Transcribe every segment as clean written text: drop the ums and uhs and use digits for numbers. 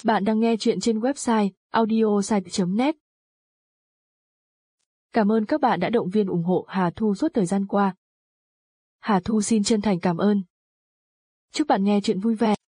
Bạn đang nghe chuyện trên website audiosite.net. Cảm ơn các bạn đã động viên ủng hộ Hà Thu suốt thời gian qua. Hà Thu xin chân thành cảm ơn. Chúc bạn nghe chuyện vui vẻ.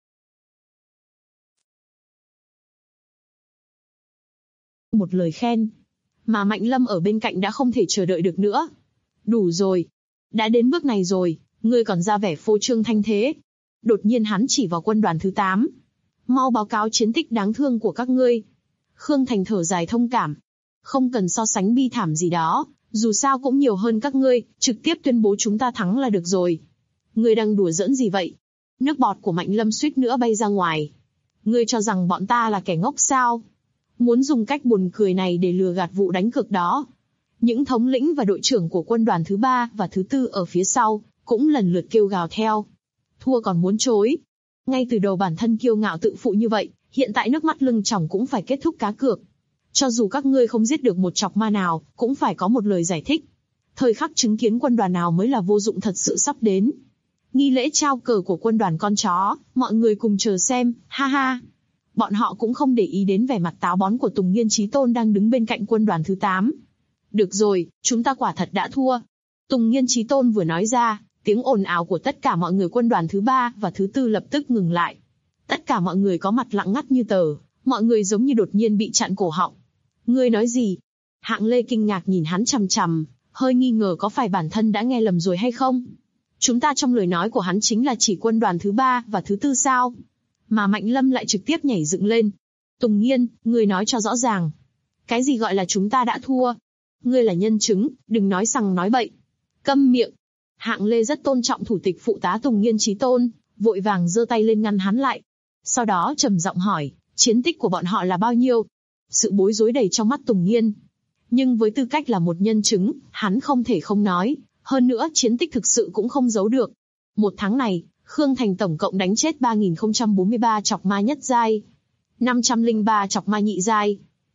Một lời khen, mà Mạnh Lâm ở bên cạnh đã không thể chờ đợi được nữa. Đủ rồi, đã đến bước này rồi, ngươi còn ra vẻ phô trương thanh thế. Đột nhiên hắn chỉ vào quân đoàn thứ 8. Mau báo cáo chiến tích đáng thương của các ngươi. Khương Thành thở dài thông cảm. Không cần so sánh bi thảm gì đó, dù sao cũng nhiều hơn các ngươi, trực tiếp tuyên bố chúng ta thắng là được rồi. Ngươi đang đùa giỡn gì vậy? Nước bọt của Mạnh Lâm suýt nữa bay ra ngoài. Ngươi cho rằng bọn ta là kẻ ngốc sao? Muốn dùng cách buồn cười này để lừa gạt vụ đánh cược đó. Những thống lĩnh và đội trưởng của quân đoàn thứ 3 và thứ 4 ở phía sau, cũng lần lượt kêu gào theo. Thua còn muốn chối. Ngay từ đầu bản thân kiêu ngạo tự phụ như vậy, hiện tại nước mắt lưng tròng cũng phải kết thúc cá cược. Cho dù các ngươi không giết được một chọc ma nào, cũng phải có một lời giải thích. Thời khắc chứng kiến quân đoàn nào mới là vô dụng thật sự sắp đến. Nghi lễ trao cờ của quân đoàn con chó, mọi người cùng chờ xem, ha ha. Bọn họ cũng không để ý đến vẻ mặt táo bón của Tùng Nghiên Chí Tôn đang đứng bên cạnh quân đoàn thứ 8. Được rồi, chúng ta quả thật đã thua. Tùng Nghiên Chí Tôn vừa nói ra, tiếng ồn ào của tất cả mọi người quân đoàn thứ 3 và thứ 4 lập tức ngừng lại. Tất cả mọi người có mặt lặng ngắt như tờ, mọi người giống như đột nhiên bị chặn cổ họng. Ngươi nói gì? Hạng Lê kinh ngạc nhìn hắn chằm chằm, hơi nghi ngờ có phải bản thân đã nghe lầm rồi hay không. Chúng ta trong lời nói của hắn chính là chỉ quân đoàn thứ 3 và thứ 4 sao? Mà Mạnh Lâm lại trực tiếp nhảy dựng lên. Tùng Nghiên, ngươi nói cho rõ ràng. Cái gì gọi là chúng ta đã thua? Ngươi là nhân chứng, đừng nói sằng nói bậy. Câm miệng. Hạng Lê rất tôn trọng thủ tịch phụ tá Tùng Nghiên Chí Tôn, vội vàng giơ tay lên ngăn hắn lại. Sau đó trầm giọng hỏi, chiến tích của bọn họ là bao nhiêu? Sự bối rối đầy trong mắt Tùng Nghiên. Nhưng với tư cách là một nhân chứng, hắn không thể không nói. Hơn nữa chiến tích thực sự cũng không giấu được. Một tháng này, Khương Thành tổng cộng đánh chết 3043 chọc ma nhất giai, 503 chọc ma nhị giai,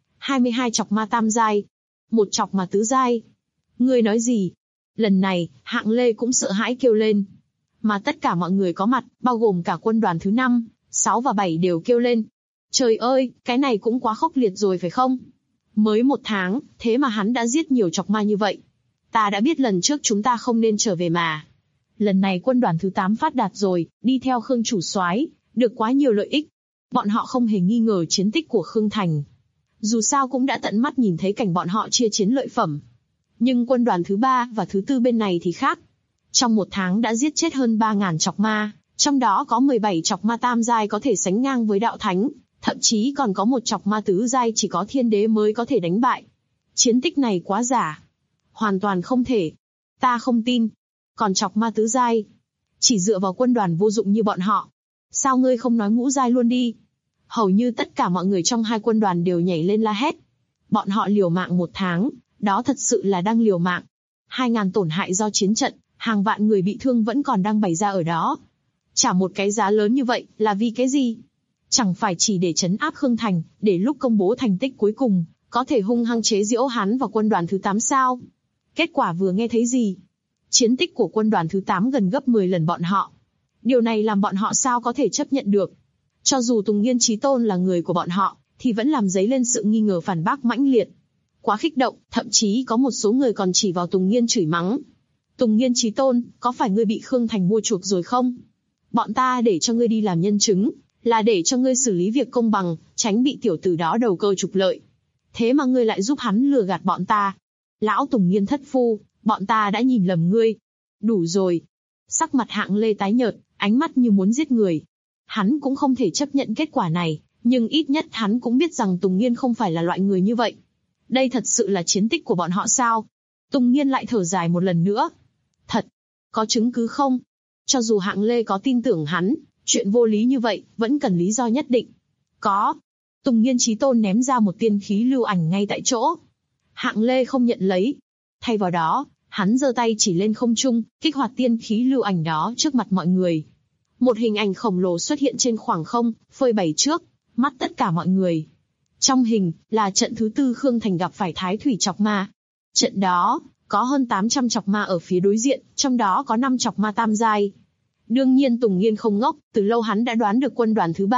22 chọc ma tam giai, 1 chọc ma tứ giai. Ngươi nói gì? Lần này, Hạng Lê cũng sợ hãi kêu lên. Mà tất cả mọi người có mặt, bao gồm cả quân đoàn thứ 5, 6 và 7 đều kêu lên. Trời ơi, cái này cũng quá khốc liệt rồi phải không? Mới 1 tháng, thế mà hắn đã giết nhiều chọc ma như vậy. Ta đã biết lần trước chúng ta không nên trở về mà. Lần này quân đoàn thứ 8 phát đạt rồi, đi theo Khương chủ soái, được quá nhiều lợi ích. Bọn họ không hề nghi ngờ chiến tích của Khương Thành. Dù sao cũng đã tận mắt nhìn thấy cảnh bọn họ chia chiến lợi phẩm. Nhưng quân đoàn thứ 3 và thứ 4 bên này thì khác. Trong 1 tháng đã giết chết hơn 3.000 chọc ma, trong đó có 17 chọc ma tam giai có thể sánh ngang với đạo thánh, thậm chí còn có 1 chọc ma tứ giai chỉ có thiên đế mới có thể đánh bại. Chiến tích này quá giả. Hoàn toàn không thể. Ta không tin. Còn chọc ma tứ giai, chỉ dựa vào quân đoàn vô dụng như bọn họ. Sao ngươi không nói ngũ giai luôn đi? Hầu như tất cả mọi người trong hai quân đoàn đều nhảy lên la hét. Bọn họ liều mạng 1 tháng, đó thật sự là đang liều mạng. 2.000 tổn hại do chiến trận, hàng vạn người bị thương vẫn còn đang bày ra ở đó. Trả một cái giá lớn như vậy là vì cái gì? Chẳng phải chỉ để trấn áp Khương Thành, để lúc công bố thành tích cuối cùng, có thể hung hăng chế giễu hắn và quân đoàn thứ 8 sao? Kết quả vừa nghe thấy gì? Chiến tích của quân đoàn thứ 8 gần gấp 10 lần bọn họ. Điều này làm bọn họ sao có thể chấp nhận được? Cho dù Tùng Nghiên Chí Tôn là người của bọn họ, thì vẫn làm dấy lên sự nghi ngờ phản bác mãnh liệt. Quá kích động, thậm chí có một số người còn chỉ vào Tùng Nghiên chửi mắng. Tùng Nghiên Chí Tôn, có phải ngươi bị Khương Thành mua chuộc rồi không? Bọn ta để cho ngươi đi làm nhân chứng, là để cho ngươi xử lý việc công bằng, tránh bị tiểu tử đó đầu cơ trục lợi. Thế mà ngươi lại giúp hắn lừa gạt bọn ta. Lão Tùng Nghiên thất phu, bọn ta đã nhìn lầm ngươi. Đủ rồi. Sắc mặt Hạng Lê tái nhợt, ánh mắt như muốn giết người. Hắn cũng không thể chấp nhận kết quả này, nhưng ít nhất hắn cũng biết rằng Tùng Nghiên không phải là loại người như vậy. Đây thật sự là chiến tích của bọn họ sao? Tùng Nghiên lại thở dài một lần nữa. Thật. Có chứng cứ không? Cho dù Hạng Lê có tin tưởng hắn, chuyện vô lý như vậy, vẫn cần lý do nhất định. Có. Tùng Nghiên Chí Tôn ném ra một tiên khí lưu ảnh ngay tại chỗ. Hạng Lê không nhận lấy. Thay vào đó, hắn giơ tay chỉ lên không trung, kích hoạt tiên khí lưu ảnh đó trước mặt mọi người. Một hình ảnh khổng lồ xuất hiện trên khoảng không, phơi bày trước mắt tất cả mọi người. Trong hình, là trận thứ 4 Khương Thành gặp phải Thái Thủy chọc ma. Trận đó, có hơn 800 chọc ma ở phía đối diện, trong đó có 5 chọc ma tam giai. Đương nhiên Tùng Nghiên không ngốc, từ lâu hắn đã đoán được quân đoàn thứ 3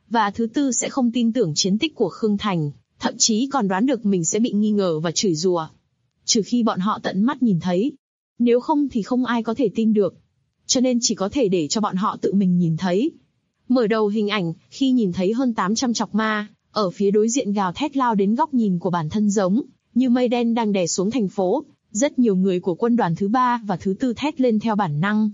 và thứ tư sẽ không tin tưởng chiến tích của Khương Thành, thậm chí còn đoán được mình sẽ bị nghi ngờ và chửi rủa. Trừ khi bọn họ tận mắt nhìn thấy. Nếu không thì không ai có thể tin được. Cho nên chỉ có thể để cho bọn họ tự mình nhìn thấy. Mở đầu hình ảnh, khi nhìn thấy hơn 800 chọc ma, ở phía đối diện gào thét lao đến góc nhìn của bản thân giống như mây đen đang đè xuống thành phố, rất nhiều người của quân đoàn thứ 3 và thứ 4 thét lên theo bản năng.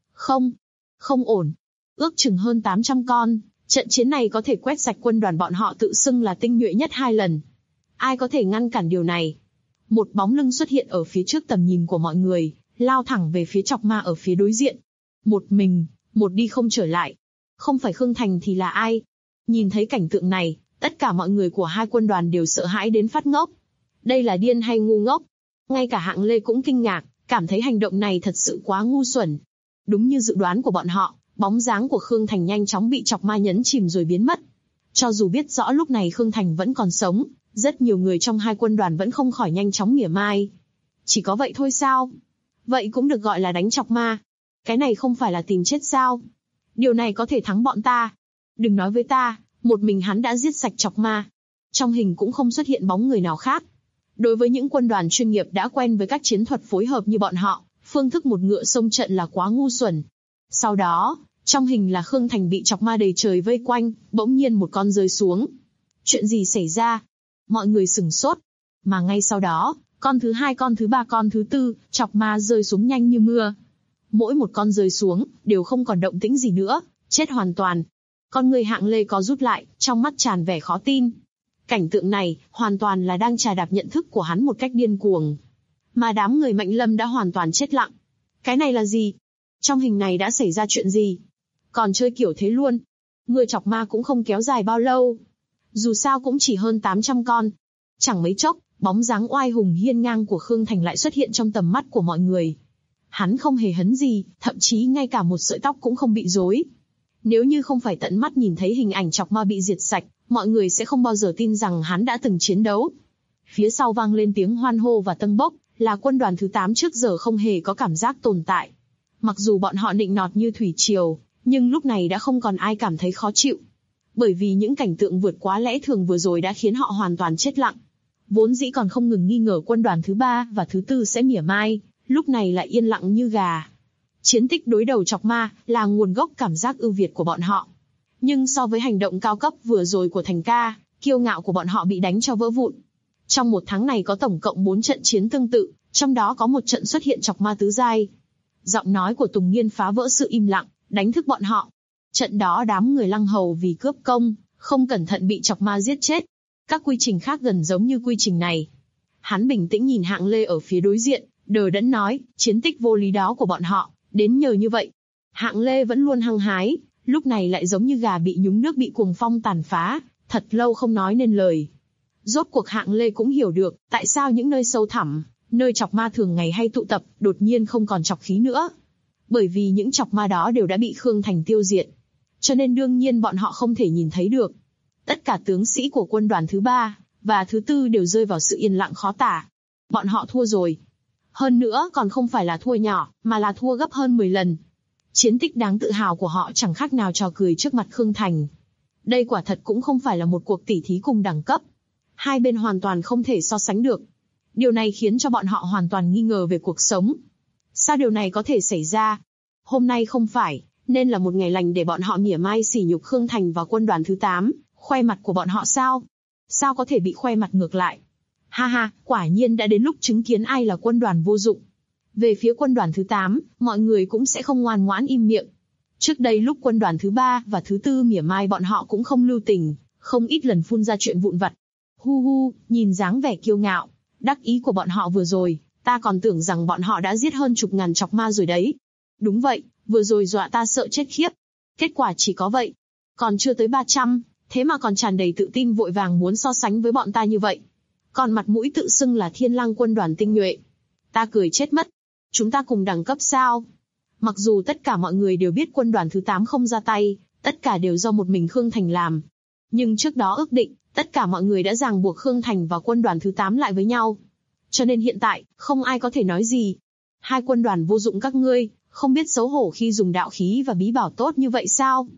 Không ổn. Ước chừng hơn 800 con, trận chiến này có thể quét sạch quân đoàn bọn họ tự xưng là tinh nhuệ nhất 2 lần. Ai có thể ngăn cản điều này? Một bóng lưng xuất hiện ở phía trước tầm nhìn của mọi người, lao thẳng về phía chọc ma ở phía đối diện. Một mình, một đi không trở lại. Không phải Khương Thành thì là ai? Nhìn thấy cảnh tượng này, tất cả mọi người của hai quân đoàn đều sợ hãi đến phát ngốc. Đây là điên hay ngu ngốc? Ngay cả Hạng Lê cũng kinh ngạc, cảm thấy hành động này thật sự quá ngu xuẩn. Đúng như dự đoán của bọn họ, bóng dáng của Khương Thành nhanh chóng bị chọc ma nhấn chìm rồi biến mất. Cho dù biết rõ lúc này Khương Thành vẫn còn sống, rất nhiều người trong hai quân đoàn vẫn không khỏi nhanh chóng mỉa mai. Chỉ có vậy thôi sao? Vậy cũng được gọi là đánh chọc ma. Cái này không phải là tìm chết sao? Điều này có thể thắng bọn ta. Đừng nói với ta, một mình hắn đã giết sạch chọc ma. Trong hình cũng không xuất hiện bóng người nào khác. Đối với những quân đoàn chuyên nghiệp đã quen với các chiến thuật phối hợp như bọn họ, phương thức một ngựa xông trận là quá ngu xuẩn. Sau đó, trong hình là Khương Thành bị chọc ma đầy trời vây quanh, bỗng nhiên một con rơi xuống. Chuyện gì xảy ra? Mọi người sửng sốt. Mà ngay sau đó, con thứ 2, con thứ 3, con thứ 4, chọc ma rơi xuống nhanh như mưa. Mỗi một con rơi xuống, đều không còn động tĩnh gì nữa, chết hoàn toàn. Con người Hạng Lê có rút lại, trong mắt tràn vẻ khó tin. Cảnh tượng này, hoàn toàn là đang chà đạp nhận thức của hắn một cách điên cuồng. Mà đám người Mạnh Lâm đã hoàn toàn chết lặng. Cái này là gì? Trong hình này đã xảy ra chuyện gì? Còn chơi kiểu thế luôn. Người chọc ma cũng không kéo dài bao lâu. Dù sao cũng chỉ hơn 800 con. Chẳng mấy chốc, bóng dáng oai hùng hiên ngang của Khương Thành lại xuất hiện trong tầm mắt của mọi người. Hắn không hề hấn gì, thậm chí ngay cả một sợi tóc cũng không bị rối. Nếu như không phải tận mắt nhìn thấy hình ảnh chọc ma bị diệt sạch, mọi người sẽ không bao giờ tin rằng hắn đã từng chiến đấu. Phía sau vang lên tiếng hoan hô và tâng bốc, là quân đoàn thứ 8 trước giờ không hề có cảm giác tồn tại. Mặc dù bọn họ nịnh nọt như thủy triều, nhưng lúc này đã không còn ai cảm thấy khó chịu. Bởi vì những cảnh tượng vượt quá lẽ thường vừa rồi đã khiến họ hoàn toàn chết lặng. Vốn dĩ còn không ngừng nghi ngờ quân đoàn thứ 3 và thứ 4 sẽ mỉa mai, lúc này lại yên lặng như gà. Chiến tích đối đầu chọc ma là nguồn gốc cảm giác ưu việt của bọn họ. Nhưng so với hành động cao cấp vừa rồi của Thành ca, kiêu ngạo của bọn họ bị đánh cho vỡ vụn. Trong một tháng này có tổng cộng 4 trận chiến tương tự, trong đó có một trận xuất hiện chọc ma tứ giai. Giọng nói của Tùng Nghiên phá vỡ sự im lặng, đánh thức bọn họ. Trận đó đám người Lăng Hầu vì cướp công, không cẩn thận bị chọc ma giết chết. Các quy trình khác gần giống như quy trình này. Hắn bình tĩnh nhìn Hạng Lê ở phía đối diện, đờ đẫn nói, chiến tích vô lý đó của bọn họ, đến nhờ như vậy. Hạng Lê vẫn luôn hăng hái, lúc này lại giống như gà bị nhúng nước bị cuồng phong tàn phá, thật lâu không nói nên lời. Rốt cuộc Hạng Lê cũng hiểu được, tại sao những nơi sâu thẳm, nơi chọc ma thường ngày hay tụ tập, đột nhiên không còn chọc khí nữa. Bởi vì những chọc ma đó đều đã bị Khương Thành tiêu diệt. Cho nên đương nhiên bọn họ không thể nhìn thấy được. Tất cả tướng sĩ của quân đoàn thứ 3 và thứ 4 đều rơi vào sự yên lặng khó tả. Bọn họ thua rồi. Hơn nữa còn không phải là thua nhỏ, mà là thua gấp hơn 10 lần. Chiến tích đáng tự hào của họ chẳng khác nào trò cười trước mặt Khương Thành. Đây quả thật cũng không phải là một cuộc tỉ thí cùng đẳng cấp. Hai bên hoàn toàn không thể so sánh được. Điều này khiến cho bọn họ hoàn toàn nghi ngờ về cuộc sống. Sao điều này có thể xảy ra? Hôm nay không phải, nên là một ngày lành để bọn họ mỉa mai sỉ nhục Khương Thành và quân đoàn thứ 8, khoe mặt của bọn họ sao? Sao có thể bị khoe mặt ngược lại? Ha ha, quả nhiên đã đến lúc chứng kiến ai là quân đoàn vô dụng. Về phía quân đoàn thứ 8, mọi người cũng sẽ không ngoan ngoãn im miệng. Trước đây lúc quân đoàn thứ 3 và thứ 4 mỉa mai bọn họ cũng không lưu tình, không ít lần phun ra chuyện vụn vặt. Hu hu, nhìn dáng vẻ kiêu ngạo, đắc ý của bọn họ vừa rồi, ta còn tưởng rằng bọn họ đã giết hơn chục ngàn chọc ma rồi đấy. Đúng vậy, vừa rồi dọa ta sợ chết khiếp. Kết quả chỉ có vậy. Còn chưa tới 300, thế mà còn tràn đầy tự tin vội vàng muốn so sánh với bọn ta như vậy. Còn mặt mũi tự xưng là Thiên Lăng quân đoàn tinh nhuệ. Ta cười chết mất. Chúng ta cùng đẳng cấp sao? Mặc dù tất cả mọi người đều biết quân đoàn thứ 8 không ra tay, tất cả đều do một mình Khương Thành làm. Nhưng trước đó ước định, tất cả mọi người đã ràng buộc Khương Thành và quân đoàn thứ 8 lại với nhau. Cho nên hiện tại, không ai có thể nói gì. Hai quân đoàn vô dụng các ngươi, không biết xấu hổ khi dùng đạo khí và bí bảo tốt như vậy sao?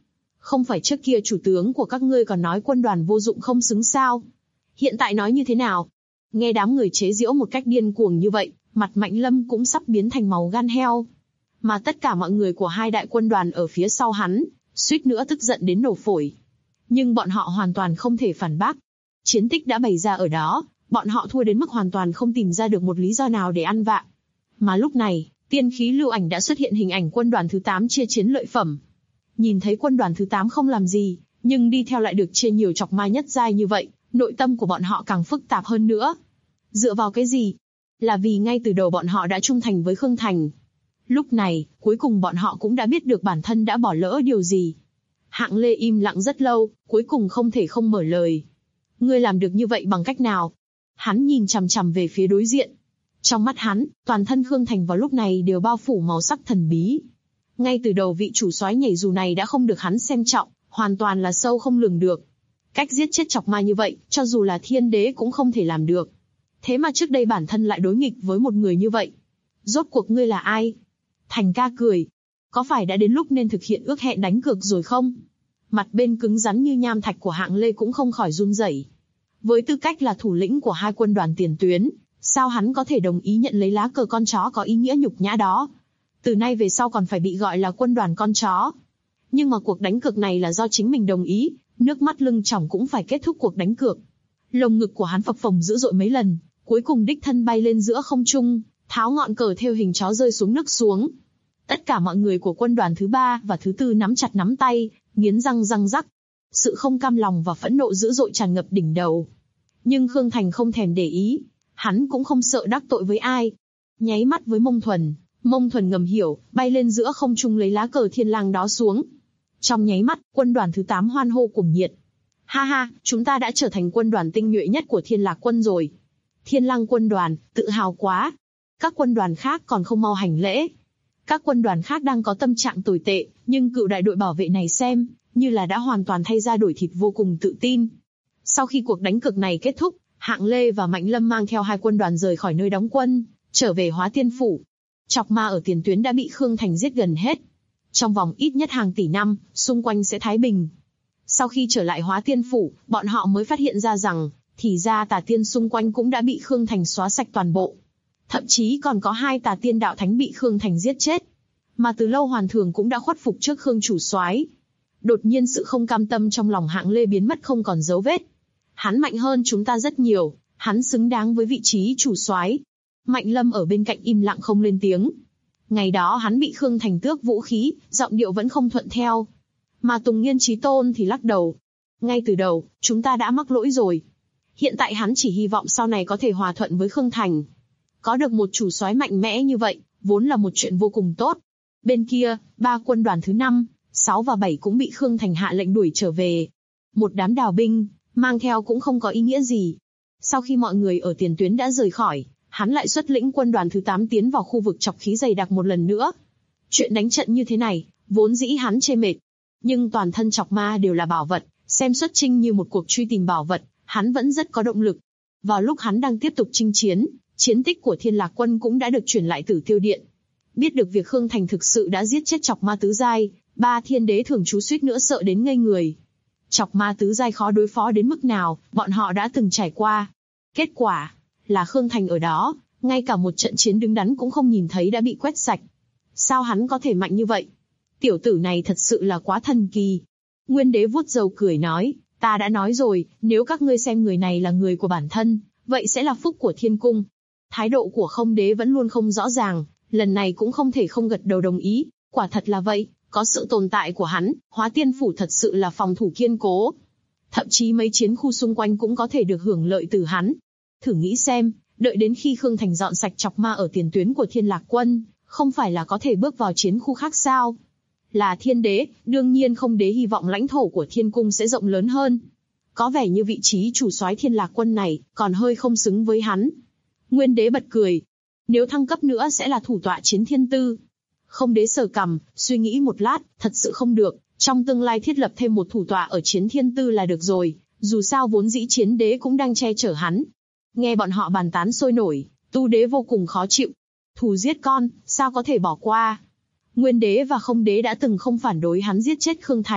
Không phải trước kia chủ tướng của các ngươi còn nói quân đoàn vô dụng không xứng sao? Hiện tại nói như thế nào? Nghe đám người chế giễu một cách điên cuồng như vậy, mặt Mạnh Lâm cũng sắp biến thành màu gan heo. Mà tất cả mọi người của hai đại quân đoàn ở phía sau hắn, suýt nữa tức giận đến nổ phổi. Nhưng bọn họ hoàn toàn không thể phản bác. Chiến tích đã bày ra ở đó, bọn họ thua đến mức hoàn toàn không tìm ra được một lý do nào để ăn vạ. Mà lúc này, tiên khí lưu ảnh đã xuất hiện hình ảnh quân đoàn thứ 8 chia chiến lợi phẩm. Nhìn thấy quân đoàn thứ 8 không làm gì, nhưng đi theo lại được chia nhiều chọc ma nhất giai như vậy, nội tâm của bọn họ càng phức tạp hơn nữa. Dựa vào cái gì? Là vì ngay từ đầu bọn họ đã trung thành với Khương Thành. Lúc này, cuối cùng bọn họ cũng đã biết được bản thân đã bỏ lỡ điều gì. Hạng Lê im lặng rất lâu, cuối cùng không thể không mở lời. Ngươi làm được như vậy bằng cách nào? Hắn nhìn chằm chằm về phía đối diện. Trong mắt hắn, toàn thân Khương Thành vào lúc này đều bao phủ màu sắc thần bí. Ngay từ đầu vị chủ soái nhảy dù này đã không được hắn xem trọng, hoàn toàn là sâu không lường được. Cách giết chết chọc ma như vậy, cho dù là thiên đế cũng không thể làm được. Thế mà trước đây bản thân lại đối nghịch với một người như vậy. Rốt cuộc ngươi là ai? Thành ca cười. Có phải đã đến lúc nên thực hiện ước hẹn đánh cược rồi không? Mặt bên cứng rắn như nham thạch của Hạng Lê cũng không khỏi run rẩy. Với tư cách là thủ lĩnh của hai quân đoàn tiền tuyến, sao hắn có thể đồng ý nhận lấy lá cờ con chó có ý nghĩa nhục nhã đó? Từ nay về sau còn phải bị gọi là quân đoàn con chó. Nhưng mà cuộc đánh cược này là do chính mình đồng ý, nước mắt lưng tròng cũng phải kết thúc cuộc đánh cược. Lồng ngực của hắn phập phồng dữ dội mấy lần, cuối cùng đích thân bay lên giữa không trung, tháo ngọn cờ theo hình chó rơi xuống nước xuống. Tất cả mọi người của quân đoàn thứ 3 và thứ 4 nắm chặt nắm tay, nghiến răng răng rắc. Sự không cam lòng và phẫn nộ dữ dội tràn ngập đỉnh đầu. Nhưng Khương Thành không thèm để ý, hắn cũng không sợ đắc tội với ai. Nháy mắt với Mông Thuần ngầm hiểu, bay lên giữa không trung lấy lá cờ thiên lang đó xuống. Trong nháy mắt, quân đoàn thứ 8 hoan hô cuồng nhiệt. Ha ha, chúng ta đã trở thành quân đoàn tinh nhuệ nhất của Thiên Lạc quân rồi. Thiên Lang quân đoàn, tự hào quá. Các quân đoàn khác còn không mau hành lễ. Các quân đoàn khác đang có tâm trạng tồi tệ, nhưng cựu đại đội bảo vệ này xem, như là đã hoàn toàn thay ra đổi thịt vô cùng tự tin. Sau khi cuộc đánh cược này kết thúc, Hạng Lê và Mạnh Lâm mang theo hai quân đoàn rời khỏi nơi đóng quân, trở về Hóa Tiên Phủ. Chọc ma ở tiền tuyến đã bị Khương Thành giết gần hết. Trong vòng ít nhất hàng tỷ năm, xung quanh sẽ thái bình. Sau khi trở lại Hóa Tiên Phủ, bọn họ mới phát hiện ra rằng, thì ra tà tiên xung quanh cũng đã bị Khương Thành xóa sạch toàn bộ. Thậm chí còn có 2 tà tiên đạo thánh bị Khương Thành giết chết. Mà từ lâu Hoàn Thường cũng đã khuất phục trước Khương chủ soái. Đột nhiên sự không cam tâm trong lòng Hạng Lê biến mất không còn dấu vết. Hắn mạnh hơn chúng ta rất nhiều, hắn xứng đáng với vị trí chủ soái. Mạnh Lâm ở bên cạnh im lặng không lên tiếng. Ngày đó hắn bị Khương Thành tước vũ khí, giọng điệu vẫn không thuận theo. Mà Tùng Nghiên Chí Tôn thì lắc đầu. Ngay từ đầu, chúng ta đã mắc lỗi rồi. Hiện tại hắn chỉ hy vọng sau này có thể hòa thuận với Khương Thành. Có được một chủ soái mạnh mẽ như vậy, vốn là một chuyện vô cùng tốt. Bên kia, 3 quân đoàn thứ 5, 6 và 7 cũng bị Khương Thành hạ lệnh đuổi trở về. Một đám đào binh, mang theo cũng không có ý nghĩa gì. Sau khi mọi người ở tiền tuyến đã rời khỏi, hắn lại xuất lĩnh quân đoàn thứ 8 tiến vào khu vực chọc khí dày đặc một lần nữa. Chuyện đánh trận như thế này, vốn dĩ hắn chê mệt. Nhưng toàn thân chọc ma đều là bảo vật, xem xuất chinh như một cuộc truy tìm bảo vật, hắn vẫn rất có động lực. Vào lúc hắn đang tiếp tục chinh chiến, chiến tích của Thiên Lạc quân cũng đã được truyền lại Tử Tiêu Điện. Biết được việc Khương Thành thực sự đã giết chết chọc ma tứ giai, 3 thiên đế thường trú suýt nữa sợ đến ngây người. Chọc ma tứ giai khó đối phó đến mức nào, bọn họ đã từng trải qua. Kết quả là Khương Thành ở đó, ngay cả một trận chiến đứng đắn cũng không nhìn thấy đã bị quét sạch. Sao hắn có thể mạnh như vậy? Tiểu tử này thật sự là quá thần kỳ. Nguyên đế vuốt râu cười nói, ta đã nói rồi, nếu các ngươi xem người này là người của bản thân, vậy sẽ là phúc của thiên cung. Thái độ của Không đế vẫn luôn không rõ ràng, lần này cũng không thể không gật đầu đồng ý, quả thật là vậy, có sự tồn tại của hắn, Hóa Tiên Phủ thật sự là phòng thủ kiên cố. Thậm chí mấy chiến khu xung quanh cũng có thể được hưởng lợi từ hắn. Thử nghĩ xem, đợi đến khi Khương Thành dọn sạch chọc ma ở tiền tuyến của Thiên Lạc quân, không phải là có thể bước vào chiến khu khác sao? Là thiên đế, đương nhiên Không đế hy vọng lãnh thổ của thiên cung sẽ rộng lớn hơn. Có vẻ như vị trí chủ soái Thiên Lạc quân này còn hơi không xứng với hắn. Nguyên đế bật cười. Nếu thăng cấp nữa sẽ là thủ tọa chiến thiên tư. Không đế sờ cằm, suy nghĩ một lát, thật sự không được. Trong tương lai thiết lập thêm một thủ tọa ở chiến thiên tư là được rồi. Dù sao vốn dĩ chiến đế cũng đang che chở hắn. Nghe bọn họ bàn tán sôi nổi, tu đế vô cùng khó chịu. Thù giết con, sao có thể bỏ qua? Nguyên đế và Không đế đã từng không phản đối hắn giết chết Khương Thành,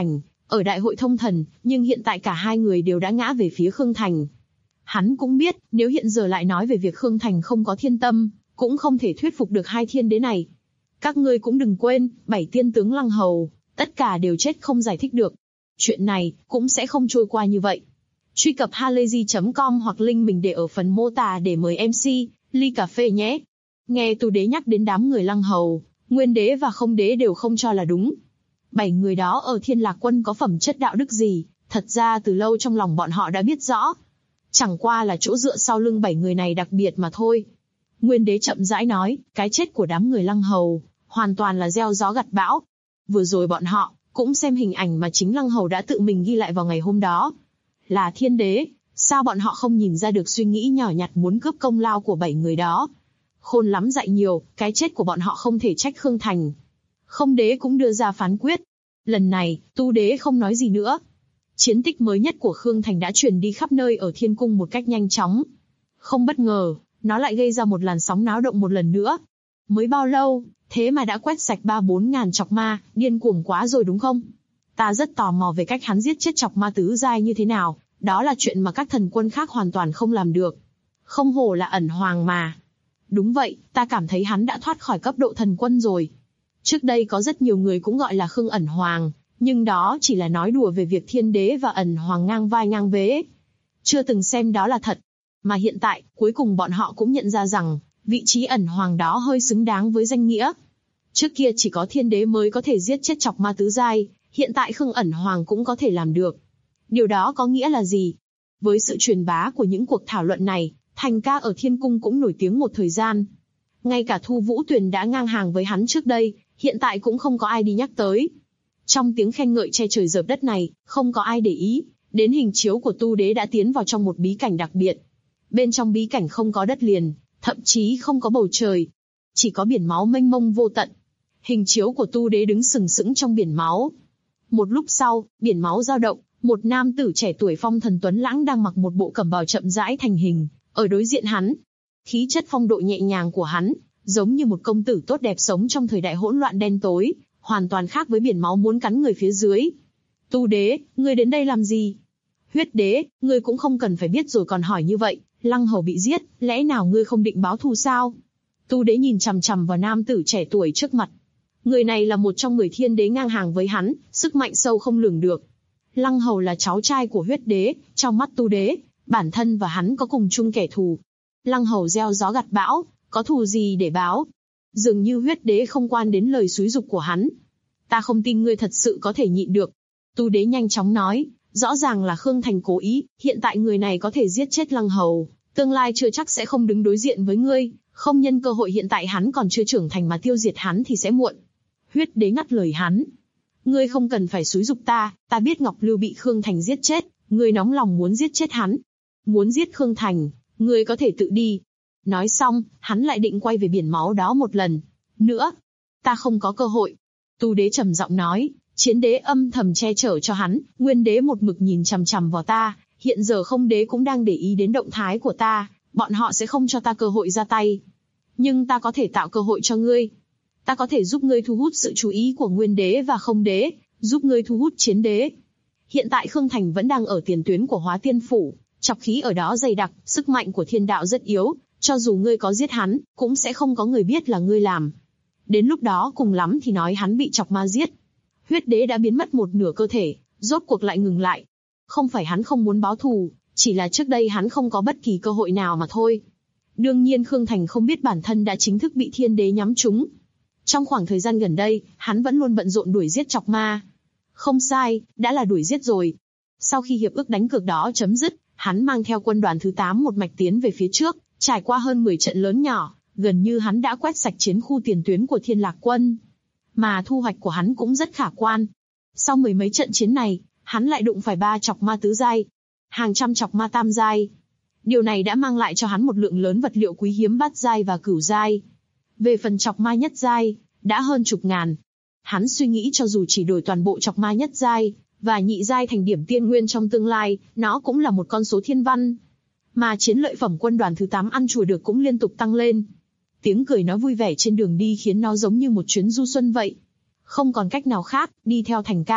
ở đại hội thông thần, nhưng hiện tại cả hai người đều đã ngã về phía Khương Thành. Hắn cũng biết, nếu hiện giờ lại nói về việc Khương Thành không có thiên tâm, cũng không thể thuyết phục được hai thiên đế này. Các ngươi cũng đừng quên, 7 tiên tướng Lăng Hầu, tất cả đều chết không giải thích được. Chuyện này, cũng sẽ không trôi qua như vậy. Truy cập halayzi.com hoặc link mình để ở phần mô tả để mời MC, ly cà phê nhé. Nghe Tu Đế nhắc đến đám người Lăng Hầu, Nguyên Đế và Không Đế đều không cho là đúng. 7 người đó ở Thiên Lạc Quân có phẩm chất đạo đức gì, thật ra từ lâu trong lòng bọn họ đã biết rõ. Chẳng qua là chỗ dựa sau lưng 7 người này đặc biệt mà thôi. Nguyên Đế chậm rãi nói, cái chết của đám người Lăng Hầu, hoàn toàn là gieo gió gặt bão. Vừa rồi bọn họ, cũng xem hình ảnh mà chính Lăng Hầu đã tự mình ghi lại vào ngày hôm đó. Là thiên đế, sao bọn họ không nhìn ra được suy nghĩ nhỏ nhặt muốn cướp công lao của 7 người đó. Khôn lắm dạy nhiều, cái chết của bọn họ không thể trách Khương Thành. Không Đế cũng đưa ra phán quyết. Lần này, Tu Đế không nói gì nữa. Chiến tích mới nhất của Khương Thành đã truyền đi khắp nơi ở Thiên Cung một cách nhanh chóng. Không bất ngờ, nó lại gây ra một làn sóng náo động một lần nữa. Mới bao lâu, thế mà đã quét sạch 3-4 ngàn chọc ma, điên cuồng quá rồi đúng không? Ta rất tò mò về cách hắn giết chết chọc ma tứ giai như thế nào, đó là chuyện mà các thần quân khác hoàn toàn không làm được. Không hổ là ẩn hoàng mà. Đúng vậy, ta cảm thấy hắn đã thoát khỏi cấp độ thần quân rồi. Trước đây có rất nhiều người cũng gọi là Khương ẩn hoàng, nhưng đó chỉ là nói đùa về việc thiên đế và ẩn hoàng ngang vai ngang vế. Chưa từng xem đó là thật. Mà hiện tại, cuối cùng bọn họ cũng nhận ra rằng, vị trí ẩn hoàng đó hơi xứng đáng với danh nghĩa. Trước kia chỉ có thiên đế mới có thể giết chết chọc ma tứ giai, hiện tại Khương ẩn hoàng cũng có thể làm được. Điều đó có nghĩa là gì? Với sự truyền bá của những cuộc thảo luận này, Thành Ca ở Thiên Cung cũng nổi tiếng một thời gian. Ngay cả Thu Vũ Tuyền đã ngang hàng với hắn trước đây, hiện tại cũng không có ai đi nhắc tới. Trong tiếng khen ngợi che trời dợp đất này, không có ai để ý, đến hình chiếu của Tu Đế đã tiến vào trong một bí cảnh đặc biệt. Bên trong bí cảnh không có đất liền, thậm chí không có bầu trời, chỉ có biển máu mênh mông vô tận. Hình chiếu của Tu Đế đứng sừng sững trong biển máu. Một lúc sau, biển máu dao động, một nam tử trẻ tuổi phong thần tuấn lãng đang mặc một bộ cẩm bào chậm rãi thành hình, ở đối diện hắn. Khí chất phong độ nhẹ nhàng của hắn, giống như một công tử tốt đẹp sống trong thời đại hỗn loạn đen tối, hoàn toàn khác với biển máu muốn cắn người phía dưới. Tu Đế, ngươi đến đây làm gì? Huyết Đế, ngươi cũng không cần phải biết rồi còn hỏi như vậy, Lăng Hầu bị giết, lẽ nào ngươi không định báo thù sao? Tu Đế nhìn chằm chằm vào nam tử trẻ tuổi trước mặt. Người này là một trong 10 thiên đế ngang hàng với hắn, sức mạnh sâu không lường được. Lăng Hầu là cháu trai của Huyết Đế, trong mắt Tu Đế, bản thân và hắn có cùng chung kẻ thù. Lăng Hầu gieo gió gặt bão, có thù gì để báo? Dường như Huyết Đế không quan đến lời xúi giục của hắn. Ta không tin ngươi thật sự có thể nhịn được. Tu Đế nhanh chóng nói, rõ ràng là Khương Thành cố ý, hiện tại người này có thể giết chết Lăng Hầu, tương lai chưa chắc sẽ không đứng đối diện với ngươi, không nhân cơ hội hiện tại hắn còn chưa trưởng thành mà tiêu diệt hắn thì sẽ muộn. Huyết Đế ngắt lời hắn. Ngươi không cần phải xúi giục ta biết Ngọc Lưu bị Khương Thành giết chết, ngươi nóng lòng muốn giết chết hắn. Muốn giết Khương Thành, ngươi có thể tự đi. Nói xong, hắn lại định quay về biển máu đó một lần nữa. Ta không có cơ hội. Tu Đế trầm giọng nói, Chiến Đế âm thầm che chở cho hắn, Nguyên Đế một mực nhìn chằm chằm vào ta, hiện giờ Không Đế cũng đang để ý đến động thái của ta, bọn họ sẽ không cho ta cơ hội ra tay. Nhưng ta có thể tạo cơ hội cho ngươi. Ta có thể giúp ngươi thu hút sự chú ý của Nguyên Đế và Không Đế, giúp ngươi thu hút Chiến Đế. Hiện tại Khương Thành vẫn đang ở tiền tuyến của Hóa Tiên Phủ, chọc khí ở đó dày đặc, sức mạnh của thiên đạo rất yếu, cho dù ngươi có giết hắn, cũng sẽ không có người biết là ngươi làm. Đến lúc đó cùng lắm thì nói hắn bị chọc ma giết. Huyết Đế đã biến mất một nửa cơ thể, rốt cuộc lại ngừng lại. Không phải hắn không muốn báo thù, chỉ là trước đây hắn không có bất kỳ cơ hội nào mà thôi. Đương nhiên Khương Thành không biết bản thân đã chính thức bị thiên đế nhắm trúng. Trong khoảng thời gian gần đây, hắn vẫn luôn bận rộn đuổi giết chọc ma. Không sai, đã là đuổi giết rồi. Sau khi hiệp ước đánh cược đó chấm dứt, hắn mang theo quân đoàn thứ 8 một mạch tiến về phía trước, trải qua hơn 10 trận lớn nhỏ, gần như hắn đã quét sạch chiến khu tiền tuyến của Thiên Lạc Quân. Mà thu hoạch của hắn cũng rất khả quan. Sau mười mấy trận chiến này, hắn lại đụng phải 3 chọc ma tứ giai, hàng trăm chọc ma tam giai. Điều này đã mang lại cho hắn một lượng lớn vật liệu quý hiếm bát giai và cửu giai. Về phần chọc ma nhất giai, đã hơn chục ngàn. Hắn suy nghĩ cho dù chỉ đổi toàn bộ chọc ma nhất giai và nhị giai thành điểm tiên nguyên trong tương lai, nó cũng là một con số thiên văn. Mà chiến lợi phẩm quân đoàn thứ 8 ăn chùa được cũng liên tục tăng lên. Tiếng cười nói vui vẻ trên đường đi khiến nó giống như một chuyến du xuân vậy. Không còn cách nào khác, đi theo Thành Ca,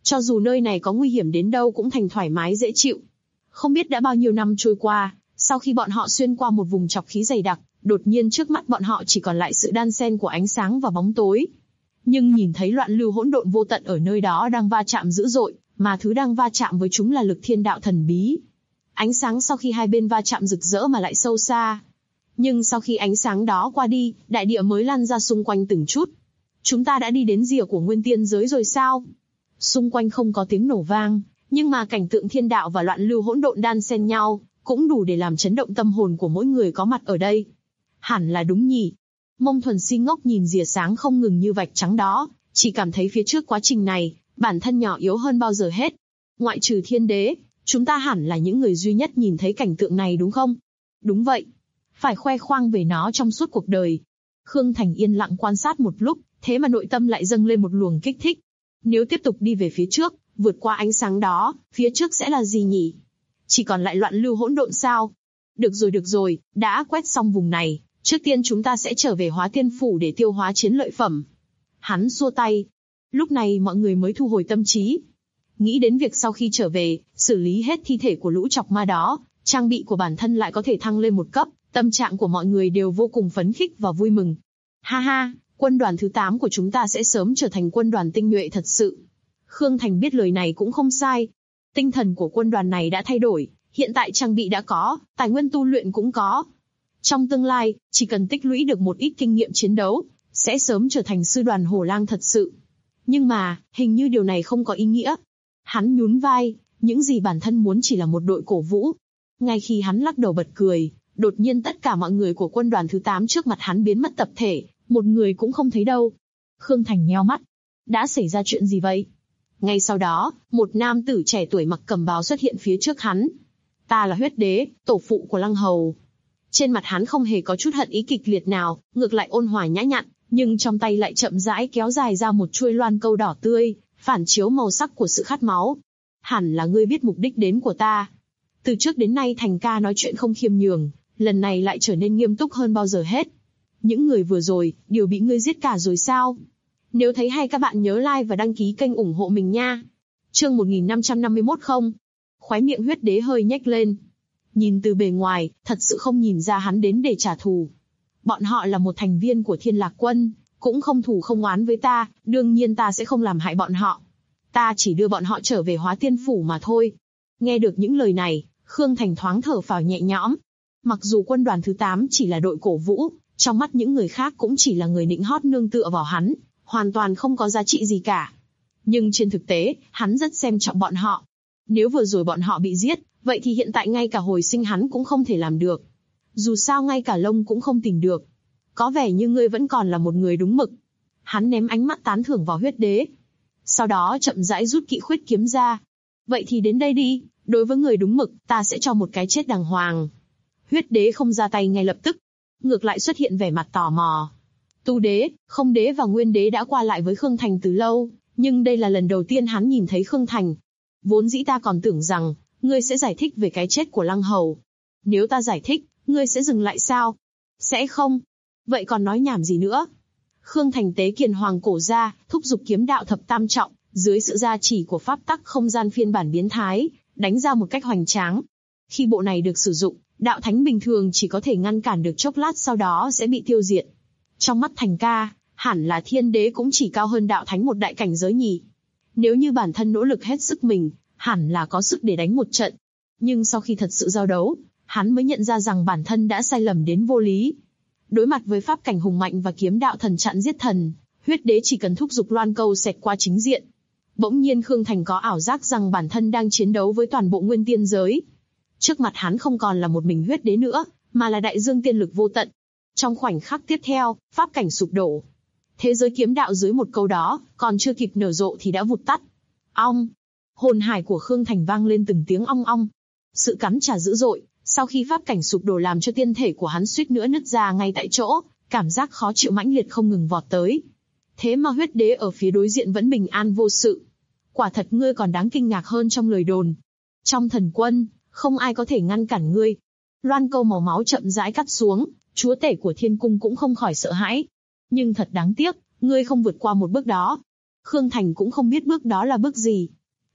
Cho dù nơi này có nguy hiểm đến đâu cũng thành thoải mái dễ chịu. Không biết đã bao nhiêu năm trôi qua, sau khi bọn họ xuyên qua một vùng trọc khí dày đặc, đột nhiên trước mắt bọn họ chỉ còn lại sự đan xen của ánh sáng và bóng tối. Nhưng nhìn thấy loạn lưu hỗn độn vô tận ở nơi đó đang va chạm dữ dội, mà thứ đang va chạm với chúng là lực thiên đạo thần bí. Ánh sáng sau khi hai bên va chạm rực rỡ mà lại sâu xa. Nhưng sau khi ánh sáng đó qua đi, đại địa mới lan ra xung quanh từng chút. Chúng ta đã đi đến rìa của nguyên tiên giới rồi sao? Xung quanh không có tiếng nổ vang, nhưng mà cảnh tượng thiên đạo và loạn lưu hỗn độn đan xen nhau, cũng đủ để làm chấn động tâm hồn của mỗi người có mặt ở đây. Hẳn là đúng nhỉ. Mông Thuần Si ngốc nhìn rìa sáng không ngừng như vạch trắng đó, chỉ cảm thấy phía trước quá trình này, bản thân nhỏ yếu hơn bao giờ hết. Ngoại trừ thiên đế, chúng ta hẳn là những người duy nhất nhìn thấy cảnh tượng này đúng không? Đúng vậy. Phải khoe khoang về nó trong suốt cuộc đời. Khương Thành yên lặng quan sát một lúc, thế mà nội tâm lại dâng lên một luồng kích thích. Nếu tiếp tục đi về phía trước, vượt qua ánh sáng đó, phía trước sẽ là gì nhỉ? Chỉ còn lại loạn lưu hỗn độn sao? Được rồi, đã quét xong vùng này, trước tiên chúng ta sẽ trở về Hóa Tiên Phủ để tiêu hóa chiến lợi phẩm. Hắn xua tay. Lúc này mọi người mới thu hồi tâm trí. Nghĩ đến việc sau khi trở về, xử lý hết thi thể của lũ chọc ma đó, trang bị của bản thân lại có thể thăng lên một cấp, tâm trạng của mọi người đều vô cùng phấn khích và vui mừng. Ha ha, quân đoàn thứ 8 của chúng ta sẽ sớm trở thành quân đoàn tinh nhuệ thật sự. Khương Thành biết lời này cũng không sai. Tinh thần của quân đoàn này đã thay đổi, hiện tại trang bị đã có, tài nguyên tu luyện cũng có. Trong tương lai, chỉ cần tích lũy được một ít kinh nghiệm chiến đấu, sẽ sớm trở thành sư đoàn hổ lang thật sự. Nhưng mà, hình như điều này không có ý nghĩa. Hắn nhún vai, những gì bản thân muốn chỉ là một đội cổ vũ. Ngay khi hắn lắc đầu bật cười, đột nhiên tất cả mọi người của quân đoàn thứ 8 trước mặt hắn biến mất tập thể, một người cũng không thấy đâu. Khương Thành nheo mắt. Đã xảy ra chuyện gì vậy? Ngay sau đó, một nam tử trẻ tuổi mặc cẩm bào xuất hiện phía trước hắn. Ta là Huyết Đế, tổ phụ của Lăng Hầu. Trên mặt hắn không hề có chút hận ý kịch liệt nào, ngược lại ôn hòa nhã nhặn, nhưng trong tay lại chậm rãi kéo dài ra một chuôi loan câu đỏ tươi, phản chiếu màu sắc của sự khát máu. Hẳn là ngươi biết mục đích đến của ta. Từ trước đến nay Thành ca nói chuyện không khiêm nhường, lần này lại trở nên nghiêm túc hơn bao giờ hết. Những người vừa rồi, đều bị ngươi giết cả rồi sao? Nếu thấy hay các bạn nhớ like và đăng ký kênh ủng hộ mình nha. Chương 1551 không? Khóe miệng Huyết Đế hơi nhếch lên. Nhìn từ bề ngoài, thật sự không nhìn ra hắn đến để trả thù. Bọn họ là một thành viên của Thiên Lạc Quân, cũng không thù không oán với ta, đương nhiên ta sẽ không làm hại bọn họ. Ta chỉ đưa bọn họ trở về Hóa Tiên Phủ mà thôi. Nghe được những lời này, Khương Thành thoáng thở phào nhẹ nhõm. Mặc dù quân đoàn thứ 8 chỉ là đội cổ vũ, trong mắt những người khác cũng chỉ là người nịnh hót nương tựa vào hắn, hoàn toàn không có giá trị gì cả. Nhưng trên thực tế, hắn rất xem trọng bọn họ. Nếu vừa rồi bọn họ bị giết, vậy thì hiện tại ngay cả hồi sinh hắn cũng không thể làm được. Dù sao ngay cả lông cũng không tìm được. Có vẻ như ngươi vẫn còn là một người đúng mực. Hắn ném ánh mắt tán thưởng vào Huyết Đế. Sau đó chậm rãi rút kỵ khuyết kiếm ra. Vậy thì đến đây đi, đối với người đúng mực, ta sẽ cho một cái chết đàng hoàng. Huyết Đế không ra tay ngay lập tức, ngược lại xuất hiện vẻ mặt tò mò. Tu Đế, Không Đế và Nguyên Đế đã qua lại với Khương Thành từ lâu, nhưng đây là lần đầu tiên hắn nhìn thấy Khương Thành. Vốn dĩ ta còn tưởng rằng, ngươi sẽ giải thích về cái chết của Lăng Hầu. Nếu ta giải thích, ngươi sẽ dừng lại sao? Sẽ không. Vậy còn nói nhảm gì nữa? Khương Thành tế kiền hoàng cổ ra, thúc giục kiếm đạo thập tam trọng, dưới sự gia trì của pháp tắc không gian phiên bản biến thái, đánh ra một cách hoành tráng. Khi bộ này được sử dụng, đạo thánh bình thường chỉ có thể ngăn cản được chốc lát sau đó sẽ bị tiêu diệt. Trong mắt Thành ca, hẳn là thiên đế cũng chỉ cao hơn đạo thánh một đại cảnh giới nhỉ. Nếu như bản thân nỗ lực hết sức mình, hẳn là có sức để đánh một trận. Nhưng sau khi thật sự giao đấu, hắn mới nhận ra rằng bản thân đã sai lầm đến vô lý. Đối mặt với pháp cảnh hùng mạnh và kiếm đạo thần chặn giết thần, Huyết Đế chỉ cần thúc giục loan câu xẹt qua chính diện. Bỗng nhiên Khương Thành có ảo giác rằng bản thân đang chiến đấu với toàn bộ nguyên tiên giới. Trước mặt hắn không còn là một mình Huyết Đế nữa, mà là đại dương tiên lực vô tận. Trong khoảnh khắc tiếp theo, pháp cảnh sụp đổ. Thế giới kiếm đạo dưới một câu đó, còn chưa kịp nở rộ thì đã vụt tắt. Ong! Hồn hải của Khương Thành vang lên từng tiếng ong ong. Sự cắn trả dữ dội, sau khi pháp cảnh sụp đổ làm cho tiên thể của hắn suýt nữa nứt ra ngay tại chỗ, cảm giác khó chịu mãnh liệt không ngừng vọt tới. Thế mà Huyết Đế ở phía đối diện vẫn bình an vô sự. Quả thật ngươi còn đáng kinh ngạc hơn trong lời đồn. Trong thần quân, không ai có thể ngăn cản ngươi. Loan câu màu máu chậm rãi cắt xuống, chúa tể của thiên cung cũng không khỏi sợ hãi. Nhưng thật đáng tiếc, ngươi không vượt qua một bước đó. Khương Thành cũng không biết bước đó là bước gì.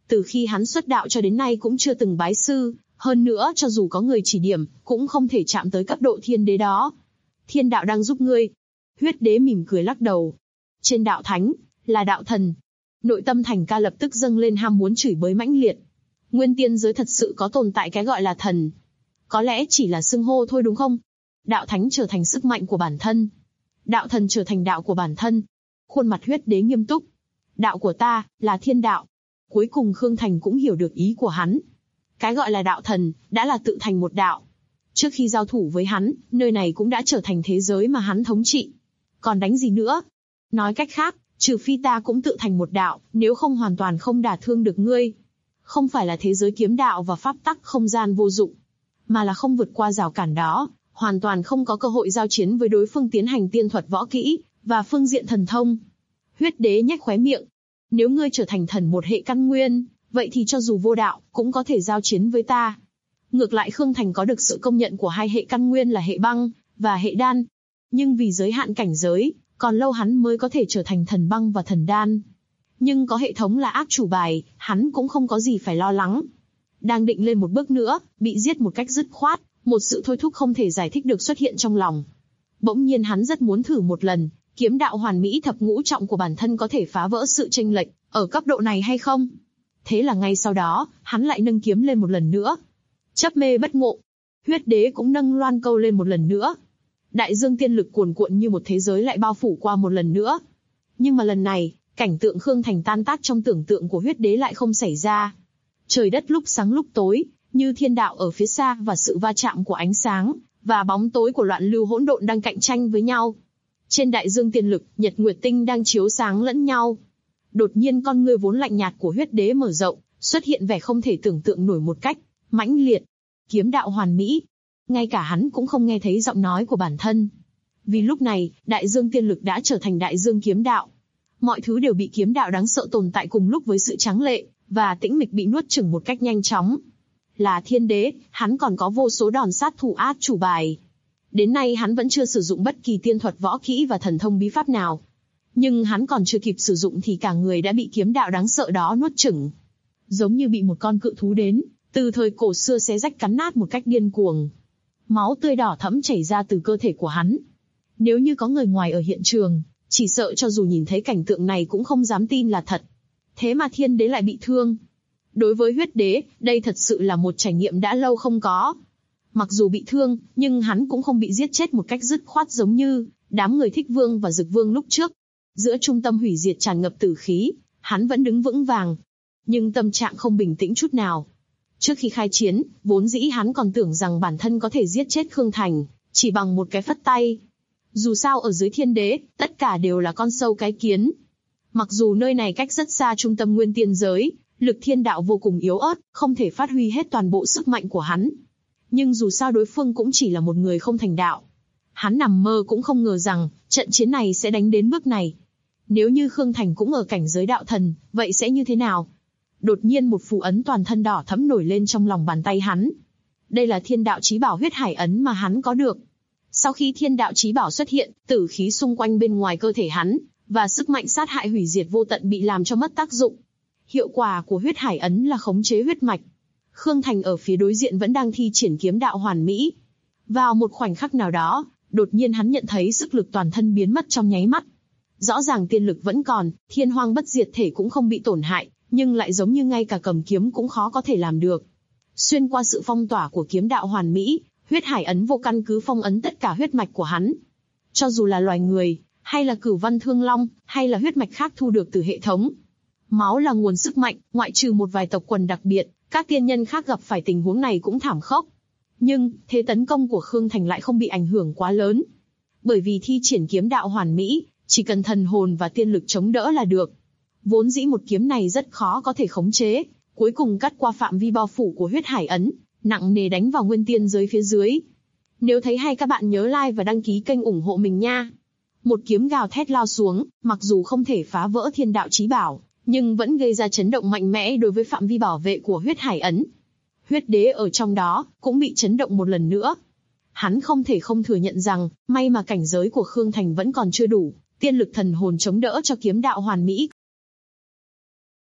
Từ khi hắn xuất đạo cho đến nay cũng chưa từng bái sư, hơn nữa cho dù có người chỉ điểm, cũng không thể chạm tới cấp độ thiên đế đó. Thiên đạo đang giúp ngươi. Huyết đế mỉm cười lắc đầu. Trên đạo thánh, là đạo thần. Nội tâm Thành Ca lập tức dâng lên ham muốn chửi bới mãnh liệt. Nguyên tiên giới thật sự có tồn tại cái gọi là thần. Có lẽ chỉ là xưng hô thôi đúng không? Đạo thánh trở thành sức mạnh của bản thân. Đạo thần trở thành đạo của bản thân. Khuôn mặt huyết đế nghiêm túc. Đạo của ta, là thiên đạo. Cuối cùng Khương Thành cũng hiểu được ý của hắn. Cái gọi là đạo thần, đã là tự thành một đạo. Trước khi giao thủ với hắn, nơi này cũng đã trở thành thế giới mà hắn thống trị. Còn đánh gì nữa? Nói cách khác, trừ phi ta cũng tự thành một đạo, nếu không hoàn toàn không đả thương được ngươi. Không phải là thế giới kiếm đạo và pháp tắc không gian vô dụng, mà là không vượt qua rào cản đó, hoàn toàn không có cơ hội giao chiến với đối phương tiến hành tiên thuật võ kỹ, và phương diện thần thông. Huyết đế nhếch khóe miệng. Nếu ngươi trở thành thần một hệ căn nguyên, vậy thì cho dù vô đạo, cũng có thể giao chiến với ta. Ngược lại Khương Thành có được sự công nhận của hai hệ căn nguyên là hệ băng, và hệ đan. Nhưng vì giới hạn cảnh giới, còn lâu hắn mới có thể trở thành thần băng và thần đan. Nhưng có hệ thống là ác chủ bài, hắn cũng không có gì phải lo lắng. Đang định lên một bước nữa, bị giết một cách dứt khoát, một sự thôi thúc không thể giải thích được xuất hiện trong lòng. Bỗng nhiên hắn rất muốn thử một lần, kiếm đạo hoàn mỹ thập ngũ trọng của bản thân có thể phá vỡ sự chênh lệch ở cấp độ này hay không. Thế là ngay sau đó, hắn lại nâng kiếm lên một lần nữa. Chấp mê bất ngộ. Huyết đế cũng nâng loan câu lên một lần nữa. Đại dương tiên lực cuồn cuộn như một thế giới lại bao phủ qua một lần nữa. Nhưng mà lần này, cảnh tượng Khương Thành tan tác trong tưởng tượng của huyết đế lại không xảy ra. Trời đất lúc sáng lúc tối, như thiên đạo ở phía xa và sự va chạm của ánh sáng, và bóng tối của loạn lưu hỗn độn đang cạnh tranh với nhau. Trên đại dương tiên lực, nhật nguyệt tinh đang chiếu sáng lẫn nhau. Đột nhiên con ngươi vốn lạnh nhạt của huyết đế mở rộng, xuất hiện vẻ không thể tưởng tượng nổi một cách mãnh liệt. Kiếm đạo hoàn mỹ. Ngay cả hắn cũng không nghe thấy giọng nói của bản thân. Vì lúc này, đại dương tiên lực đã trở thành đại dương kiếm đạo. Mọi thứ đều bị kiếm đạo đáng sợ tồn tại cùng lúc với sự tráng lệ, và tĩnh mịch bị nuốt chửng một cách nhanh chóng. Là thiên đế, hắn còn có vô số đòn sát thủ át chủ bài. Đến nay hắn vẫn chưa sử dụng bất kỳ tiên thuật võ kỹ và thần thông bí pháp nào. Nhưng hắn còn chưa kịp sử dụng thì cả người đã bị kiếm đạo đáng sợ đó nuốt chửng. Giống như bị một con cự thú đến, từ thời cổ xưa xé rách cắn nát một cách điên cuồng. Máu tươi đỏ thẫm chảy ra từ cơ thể của hắn. Nếu như có người ngoài ở hiện trường, chỉ sợ cho dù nhìn thấy cảnh tượng này cũng không dám tin là thật. Thế mà thiên đế lại bị thương. Đối với huyết đế, đây thật sự là một trải nghiệm đã lâu không có. Mặc dù bị thương, nhưng hắn cũng không bị giết chết một cách dứt khoát giống như đám người Thích Vương và Dực Vương lúc trước. Giữa trung tâm hủy diệt tràn ngập tử khí, hắn vẫn đứng vững vàng. Nhưng tâm trạng không bình tĩnh chút nào. Trước khi khai chiến, vốn dĩ hắn còn tưởng rằng bản thân có thể giết chết Khương Thành, chỉ bằng một cái phất tay. Dù sao ở dưới thiên đế, tất cả đều là con sâu cái kiến. Mặc dù nơi này cách rất xa trung tâm nguyên tiên giới, lực thiên đạo vô cùng yếu ớt, không thể phát huy hết toàn bộ sức mạnh của hắn. Nhưng dù sao đối phương cũng chỉ là một người không thành đạo. Hắn nằm mơ cũng không ngờ rằng, trận chiến này sẽ đánh đến bước này. Nếu như Khương Thành cũng ở cảnh giới đạo thần, vậy sẽ như thế nào? Đột nhiên một phù ấn toàn thân đỏ thẫm nổi lên trong lòng bàn tay hắn. Đây là thiên đạo chí bảo huyết hải ấn mà hắn có được. Sau khi thiên đạo chí bảo xuất hiện, tử khí xung quanh bên ngoài cơ thể hắn, và sức mạnh sát hại hủy diệt vô tận bị làm cho mất tác dụng. Hiệu quả của huyết hải ấn là khống chế huyết mạch. Khương Thành ở phía đối diện vẫn đang thi triển kiếm đạo hoàn mỹ. Vào một khoảnh khắc nào đó, đột nhiên hắn nhận thấy sức lực toàn thân biến mất trong nháy mắt. Rõ ràng tiên lực vẫn còn, thiên hoang bất diệt thể cũng không bị tổn hại, nhưng lại giống như ngay cả cầm kiếm cũng khó có thể làm được. Xuyên qua sự phong tỏa của kiếm đạo hoàn mỹ, huyết hải ấn vô căn cứ phong ấn tất cả huyết mạch của hắn. Cho dù là loài người, hay là cửu văn thương long, hay là huyết mạch khác thu được từ hệ thống. Máu là nguồn sức mạnh, ngoại trừ một vài tộc quần đặc biệt, các tiên nhân khác gặp phải tình huống này cũng thảm khốc. Nhưng, thế tấn công của Khương Thành lại không bị ảnh hưởng quá lớn. Bởi vì thi triển kiếm đạo hoàn mỹ, chỉ cần thần hồn và tiên lực chống đỡ là được. Vốn dĩ một kiếm này rất khó có thể khống chế, cuối cùng cắt qua phạm vi bao phủ của huyết hải ấn, nặng nề đánh vào nguyên tiên giới phía dưới. Nếu thấy hay các bạn nhớ like và đăng ký kênh ủng hộ mình nha. Một kiếm gào thét lao xuống, mặc dù không thể phá vỡ thiên đạo chí bảo, nhưng vẫn gây ra chấn động mạnh mẽ đối với phạm vi bảo vệ của huyết hải ấn. Huyết đế ở trong đó, cũng bị chấn động một lần nữa. Hắn không thể không thừa nhận rằng, may mà cảnh giới của Khương Thành vẫn còn chưa đủ, tiên lực thần hồn chống đỡ cho kiếm đạo hoàn mỹ.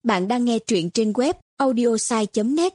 Bạn đang nghe truyện trên web audiosai.net.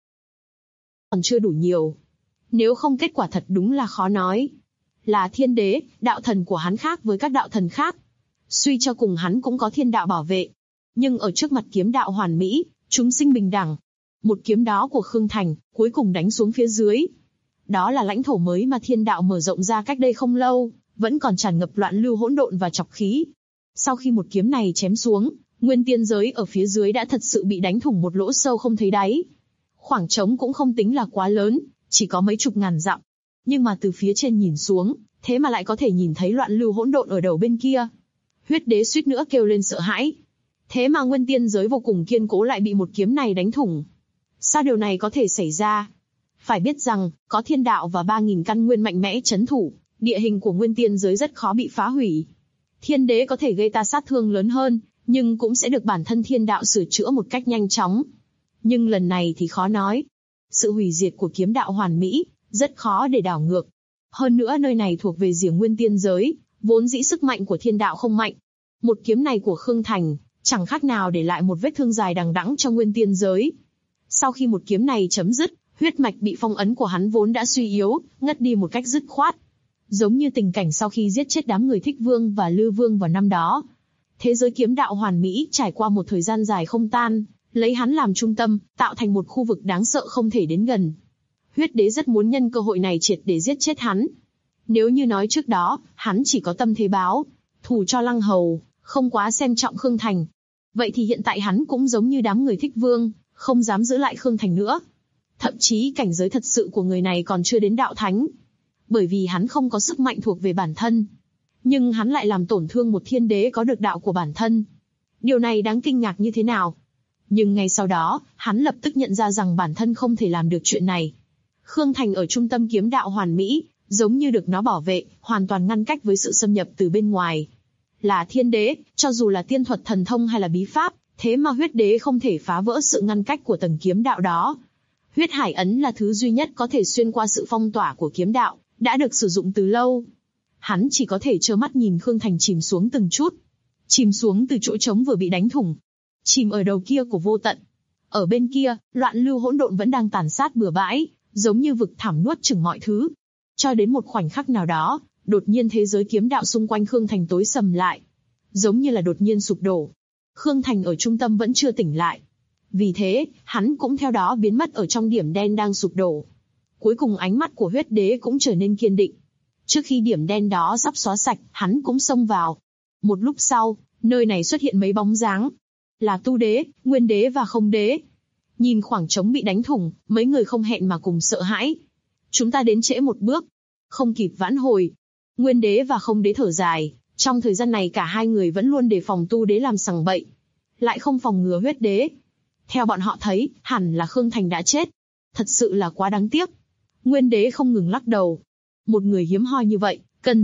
Còn chưa đủ nhiều. Nếu không kết quả thật đúng là khó nói. Là thiên đế, đạo thần của hắn khác với các đạo thần khác. Suy cho cùng hắn cũng có thiên đạo bảo vệ. Nhưng ở trước mặt kiếm đạo hoàn mỹ, chúng sinh bình đẳng. Một kiếm đó của Khương Thành, cuối cùng đánh xuống phía dưới. Đó là lãnh thổ mới mà thiên đạo mở rộng ra cách đây không lâu, vẫn còn tràn ngập loạn lưu hỗn độn và trọc khí. Sau khi một kiếm này chém xuống, nguyên tiên giới ở phía dưới đã thật sự bị đánh thủng một lỗ sâu không thấy đáy. Khoảng trống cũng không tính là quá lớn, chỉ có mấy chục ngàn dặm. Nhưng mà từ phía trên nhìn xuống, thế mà lại có thể nhìn thấy loạn lưu hỗn độn ở đầu bên kia. Huyết đế suýt nữa kêu lên sợ hãi. Thế mà nguyên tiên giới vô cùng kiên cố lại bị một kiếm này đánh thủng. Sao điều này có thể xảy ra? Phải biết rằng, có thiên đạo và 3.000 căn nguyên mạnh mẽ trấn thủ, địa hình của nguyên tiên giới rất khó bị phá hủy. Thiên đế có thể gây ta sát thương lớn hơn, nhưng cũng sẽ được bản thân thiên đạo sửa chữa một cách nhanh chóng. Nhưng lần này thì khó nói. Sự hủy diệt của kiếm đạo hoàn mỹ, rất khó để đảo ngược. Hơn nữa nơi này thuộc về rìa nguyên tiên giới, vốn dĩ sức mạnh của thiên đạo không mạnh. Một kiếm này của Khương Thành, chẳng khác nào để lại một vết thương dài đằng đẵng cho nguyên tiên giới. Sau khi một kiếm này chấm dứt, huyết mạch bị phong ấn của hắn vốn đã suy yếu, ngất đi một cách dứt khoát. Giống như tình cảnh sau khi giết chết đám người Thích Vương và Lư Vương vào năm đó. Thế giới kiếm đạo hoàn mỹ trải qua một thời gian dài không tan, lấy hắn làm trung tâm, tạo thành một khu vực đáng sợ không thể đến gần. Huyết đế rất muốn nhân cơ hội này triệt để giết chết hắn. Nếu như nói trước đó, hắn chỉ có tâm thế báo, thù cho Lăng Hầu, không quá xem trọng Khương Thành. Vậy thì hiện tại hắn cũng giống như đám người Thích Vương, không dám giữ lại Khương Thành nữa. Thậm chí cảnh giới thật sự của người này còn chưa đến đạo thánh. Bởi vì hắn không có sức mạnh thuộc về bản thân. Nhưng hắn lại làm tổn thương một thiên đế có được đạo của bản thân. Điều này đáng kinh ngạc như thế nào? Nhưng ngay sau đó, hắn lập tức nhận ra rằng bản thân không thể làm được chuyện này. Khương Thành ở trung tâm kiếm đạo hoàn mỹ, giống như được nó bảo vệ, hoàn toàn ngăn cách với sự xâm nhập từ bên ngoài. Là thiên đế, cho dù là tiên thuật thần thông hay là bí pháp, thế mà huyết đế không thể phá vỡ sự ngăn cách của tầng kiếm đạo đó. Huyết hải ấn là thứ duy nhất có thể xuyên qua sự phong tỏa của kiếm đạo, đã được sử dụng từ lâu. Hắn chỉ có thể trơ mắt nhìn Khương Thành chìm xuống từng chút. Chìm xuống từ chỗ trống vừa bị đánh thủng. Chìm ở đầu kia của vô tận. Ở bên kia, loạn lưu hỗn độn vẫn đang tàn sát bừa bãi, giống như vực thẳm nuốt chửng mọi thứ. Cho đến một khoảnh khắc nào đó, đột nhiên thế giới kiếm đạo xung quanh Khương Thành tối sầm lại. Giống như là đột nhiên sụp đổ. Khương Thành ở trung tâm vẫn chưa tỉnh lại. Vì thế, hắn cũng theo đó biến mất ở trong điểm đen đang sụp đổ. Cuối cùng ánh mắt của huyết đế cũng trở nên kiên định. Trước khi điểm đen đó sắp xóa sạch, hắn cũng xông vào. Một lúc sau, nơi này xuất hiện mấy bóng dáng. Là Tu Đế, Nguyên Đế và Không Đế. Nhìn khoảng trống bị đánh thủng, mấy người không hẹn mà cùng sợ hãi. Chúng ta đến trễ một bước. Không kịp vãn hồi. Nguyên Đế và Không Đế thở dài. Trong thời gian này cả hai người vẫn luôn đề phòng Tu Đế làm sằng bậy. Lại không phòng ngừa huyết đế. Theo bọn họ thấy, hẳn là Khương Thành đã chết. Thật sự là quá đáng tiếc. Nguyên Đế không ngừng lắc đầu. Một người hiếm hoi như vậy, cần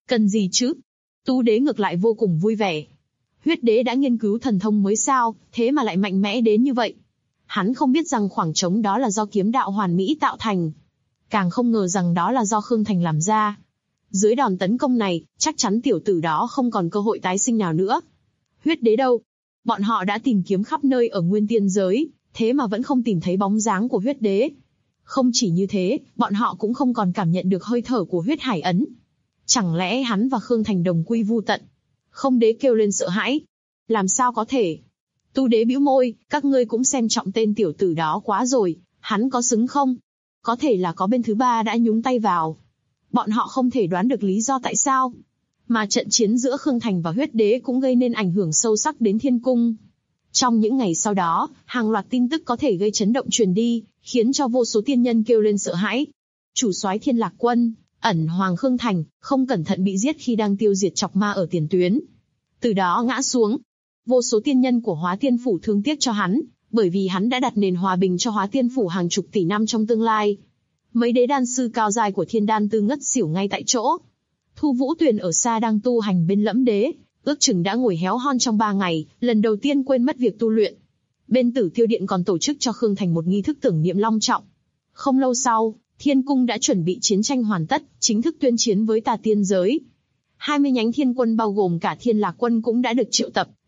gì chứ? Tu Đế ngược lại vô cùng vui vẻ. Huyết đế đã nghiên cứu thần thông mới sao, thế mà lại mạnh mẽ đến như vậy. Hắn không biết rằng khoảng trống đó là do kiếm đạo hoàn mỹ tạo thành. Càng không ngờ rằng đó là do Khương Thành làm ra. Dưới đòn tấn công này, chắc chắn tiểu tử đó không còn cơ hội tái sinh nào nữa. Huyết đế đâu? Bọn họ đã tìm kiếm khắp nơi ở nguyên tiên giới, thế mà vẫn không tìm thấy bóng dáng của huyết đế. Không chỉ như thế, bọn họ cũng không còn cảm nhận được hơi thở của huyết hải ấn. Chẳng lẽ hắn và Khương Thành đồng quy vu tận? Không đế kêu lên sợ hãi. Làm sao có thể? Tu đế bĩu môi, các ngươi cũng xem trọng tên tiểu tử đó quá rồi, hắn có xứng không? Có thể là có bên thứ ba đã nhúng tay vào. Bọn họ không thể đoán được lý do tại sao. Mà trận chiến giữa Khương Thành và huyết đế cũng gây nên ảnh hưởng sâu sắc đến thiên cung. Trong những ngày sau đó, hàng loạt tin tức có thể gây chấn động truyền đi, khiến cho vô số tiên nhân kêu lên sợ hãi. Chủ soái Thiên Lạc Quân, ẩn hoàng Khương Thành, không cẩn thận bị giết khi đang tiêu diệt Chọc Ma ở tiền tuyến. Từ đó ngã xuống. Vô số tiên nhân của Hóa Tiên Phủ thương tiếc cho hắn, bởi vì hắn đã đặt nền hòa bình cho Hóa Tiên Phủ hàng chục tỷ năm trong tương lai. Mấy đế đan sư cao dài của Thiên Đan Tư ngất xỉu ngay tại chỗ. Thu Vũ Tuyền ở xa đang tu hành bên Lẫm Đế, ước chừng đã ngồi héo hon trong 3 ngày, lần đầu tiên quên mất việc tu luyện. Bên Tử Tiêu Điện còn tổ chức cho Khương Thành một nghi thức tưởng niệm long trọng. Không lâu sau, Thiên Cung đã chuẩn bị chiến tranh hoàn tất, chính thức tuyên chiến với Tà Tiên giới. 20 nhánh thiên quân bao gồm cả Thiên Lạc Quân cũng đã được triệu tập,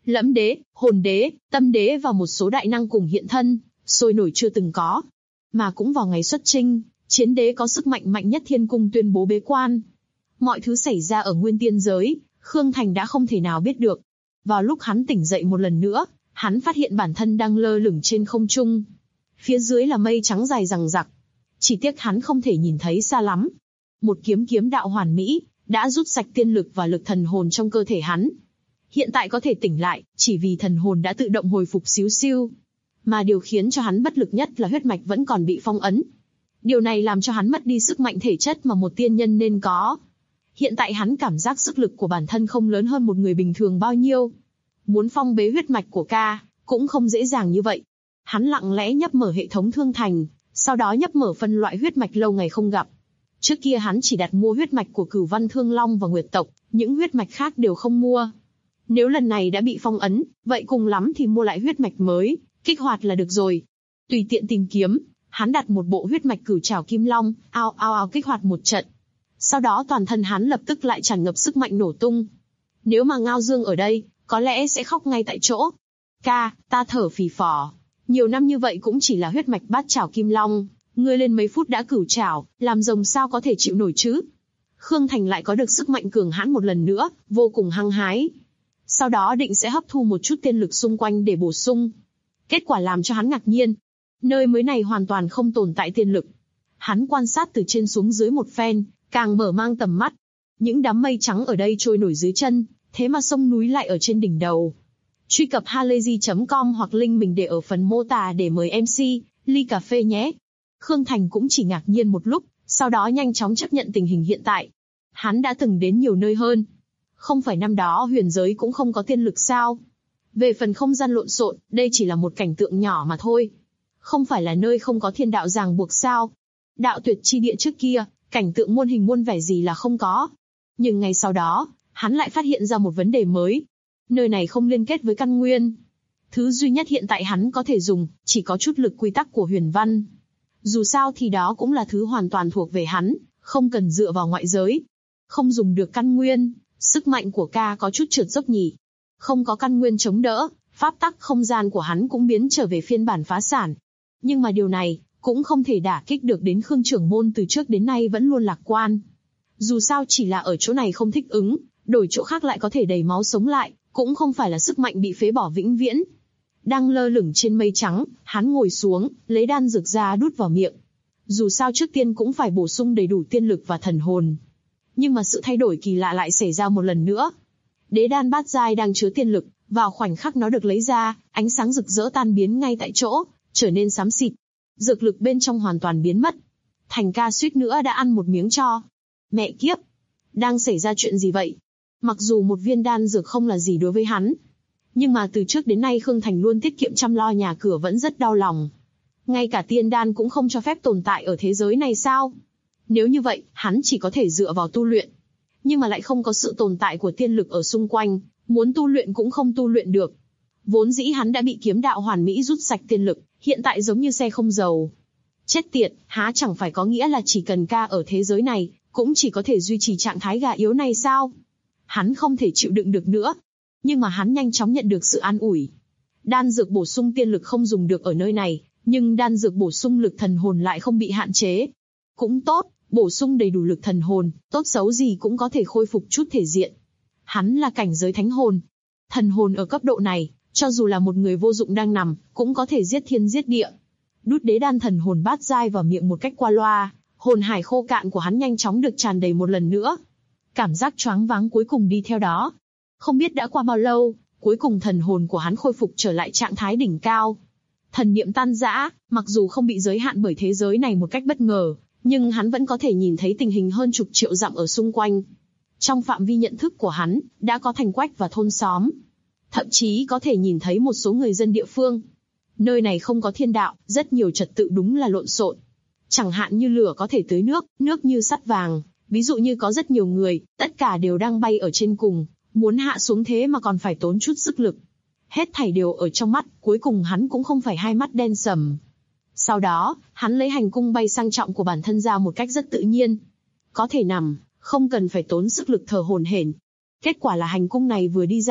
Lẫm đế, hồn đế, tâm đế và một số đại năng cùng hiện thân, sôi nổi chưa từng có. Mà cũng vào ngày xuất chinh, chiến đế có sức mạnh mạnh nhất thiên cung tuyên bố bế quan. Mọi thứ xảy ra ở nguyên tiên giới, Khương Thành đã không thể nào biết được. Vào lúc hắn tỉnh dậy một lần nữa, hắn phát hiện bản thân đang lơ lửng trên không trung. Phía dưới là mây trắng dài dằng dặc. Chỉ tiếc hắn không thể nhìn thấy xa lắm. Một kiếm đạo hoàn mỹ, đã rút sạch tiên lực và lực thần hồn trong cơ thể hắn. Hiện tại có thể tỉnh lại, chỉ vì thần hồn đã tự động hồi phục xíu xiu. Mà điều khiến cho hắn bất lực nhất là huyết mạch vẫn còn bị phong ấn. Điều này làm cho hắn mất đi sức mạnh thể chất mà một tiên nhân nên có. Hiện tại hắn cảm giác sức lực của bản thân không lớn hơn một người bình thường bao nhiêu. Muốn phong bế huyết mạch của ca, cũng không dễ dàng như vậy. Hắn lặng lẽ nhấp mở hệ thống thương thành, sau đó nhấp mở phân loại huyết mạch lâu ngày không gặp. Trước kia hắn chỉ đặt mua huyết mạch của Cửu Văn Thương Long và Nguyệt tộc, những huyết mạch khác đều không mua. Nếu lần này đã bị phong ấn, vậy cùng lắm thì mua lại huyết mạch mới, kích hoạt là được rồi. Tùy tiện tìm kiếm, hắn đặt một bộ huyết mạch Cửu Trảo Kim Long, ao kích hoạt một trận. Sau đó toàn thân hắn lập tức lại tràn ngập sức mạnh nổ tung. Nếu mà Ngao Dương ở đây, có lẽ sẽ khóc ngay tại chỗ. Ca, ta thở phì phò. Nhiều năm như vậy cũng chỉ là huyết mạch Bát Trảo Kim Long, ngươi lên mấy phút đã cửu trảo, làm rồng sao có thể chịu nổi chứ? Khương Thành lại có được sức mạnh cường hãn một lần nữa, vô cùng hăng hái. Sau đó định sẽ hấp thu một chút tiên lực xung quanh để bổ sung. Kết quả làm cho hắn ngạc nhiên. Nơi mới này hoàn toàn không tồn tại tiên lực. Hắn quan sát từ trên xuống dưới một phen, càng mở mang tầm mắt. Những đám mây trắng ở đây trôi nổi dưới chân, thế mà sông núi lại ở trên đỉnh đầu. Truy cập halayzi.com hoặc link mình để ở phần mô tả để mời MC, ly cà phê nhé. Khương Thành cũng chỉ ngạc nhiên một lúc, sau đó nhanh chóng chấp nhận tình hình hiện tại. Hắn đã từng đến nhiều nơi hơn. Không phải năm đó huyền giới cũng không có tiên lực sao? Về phần không gian lộn xộn, đây chỉ là một cảnh tượng nhỏ mà thôi. Không phải là nơi không có thiên đạo ràng buộc sao? Đạo tuyệt chi địa trước kia, cảnh tượng muôn hình muôn vẻ gì là không có. Nhưng ngày sau đó, hắn lại phát hiện ra một vấn đề mới. Nơi này không liên kết với căn nguyên. Thứ duy nhất hiện tại hắn có thể dùng, chỉ có chút lực quy tắc của huyền văn. Dù sao thì đó cũng là thứ hoàn toàn thuộc về hắn, không cần dựa vào ngoại giới. Không dùng được căn nguyên, sức mạnh của ca có chút trượt dốc nhỉ. Không có căn nguyên chống đỡ, pháp tắc không gian của hắn cũng biến trở về phiên bản phá sản. Nhưng mà điều này, cũng không thể đả kích được đến Khương trưởng môn từ trước đến nay vẫn luôn lạc quan. Dù sao chỉ là ở chỗ này không thích ứng, đổi chỗ khác lại có thể đầy máu sống lại, cũng không phải là sức mạnh bị phế bỏ vĩnh viễn. Đang lơ lửng trên mây trắng, hắn ngồi xuống, lấy đan dược ra đút vào miệng. Dù sao trước tiên cũng phải bổ sung đầy đủ tiên lực và thần hồn. Nhưng mà sự thay đổi kỳ lạ lại xảy ra một lần nữa. Đế đan bát giai đang chứa tiên lực, vào khoảnh khắc nó được lấy ra, ánh sáng rực rỡ tan biến ngay tại chỗ, trở nên xám xịt. Dược lực bên trong hoàn toàn biến mất. Thành ca suýt nữa đã ăn một miếng cho. Mẹ kiếp! Đang xảy ra chuyện gì vậy? Mặc dù một viên đan dược không là gì đối với hắn, nhưng mà từ trước đến nay Khương Thành luôn tiết kiệm chăm lo nhà cửa vẫn rất đau lòng. Ngay cả tiên đan cũng không cho phép tồn tại ở thế giới này sao? Nếu như vậy, hắn chỉ có thể dựa vào tu luyện. Nhưng mà lại không có sự tồn tại của tiên lực ở xung quanh, muốn tu luyện cũng không tu luyện được. Vốn dĩ hắn đã bị kiếm đạo hoàn mỹ rút sạch tiên lực, hiện tại giống như xe không dầu. Chết tiệt, há chẳng phải có nghĩa là chỉ cần ca ở thế giới này, cũng chỉ có thể duy trì trạng thái gà yếu này sao? Hắn không thể chịu đựng được nữa. Nhưng mà hắn nhanh chóng nhận được sự an ủi. Đan dược bổ sung tiên lực không dùng được ở nơi này, nhưng đan dược bổ sung lực thần hồn lại không bị hạn chế. Cũng tốt, bổ sung đầy đủ lực thần hồn, tốt xấu gì cũng có thể khôi phục chút thể diện. Hắn là cảnh giới thánh hồn. Thần hồn ở cấp độ này, cho dù là một người vô dụng đang nằm, cũng có thể giết thiên giết địa. Đút đế đan thần hồn bát giai vào miệng một cách qua loa, hồn hải khô cạn của hắn nhanh chóng được tràn đầy một lần nữa. Cảm giác choáng váng cuối cùng đi theo đó. Không biết đã qua bao lâu, cuối cùng thần hồn của hắn khôi phục trở lại trạng thái đỉnh cao. Thần niệm tan rã, mặc dù không bị giới hạn bởi thế giới này một cách bất ngờ, nhưng hắn vẫn có thể nhìn thấy tình hình hơn chục triệu dặm ở xung quanh. Trong phạm vi nhận thức của hắn, đã có thành quách và thôn xóm. Thậm chí có thể nhìn thấy một số người dân địa phương. Nơi này không có thiên đạo, rất nhiều trật tự đúng là lộn xộn. Chẳng hạn như lửa có thể tưới nước, nước như sắt vàng. Ví dụ như có rất nhiều người, tất cả đều đang bay ở trên cùng, muốn hạ xuống thế mà còn phải tốn chút sức lực. Hết thảy đều ở trong mắt, cuối cùng hắn cũng không phải hai mắt đen sầm. Sau đó, hắn lấy hành cung bay sang trọng của bản thân ra một cách rất tự nhiên. Có thể nằm, không cần phải tốn sức lực thở hổn hển. Kết quả là hành cung này vừa đi ra,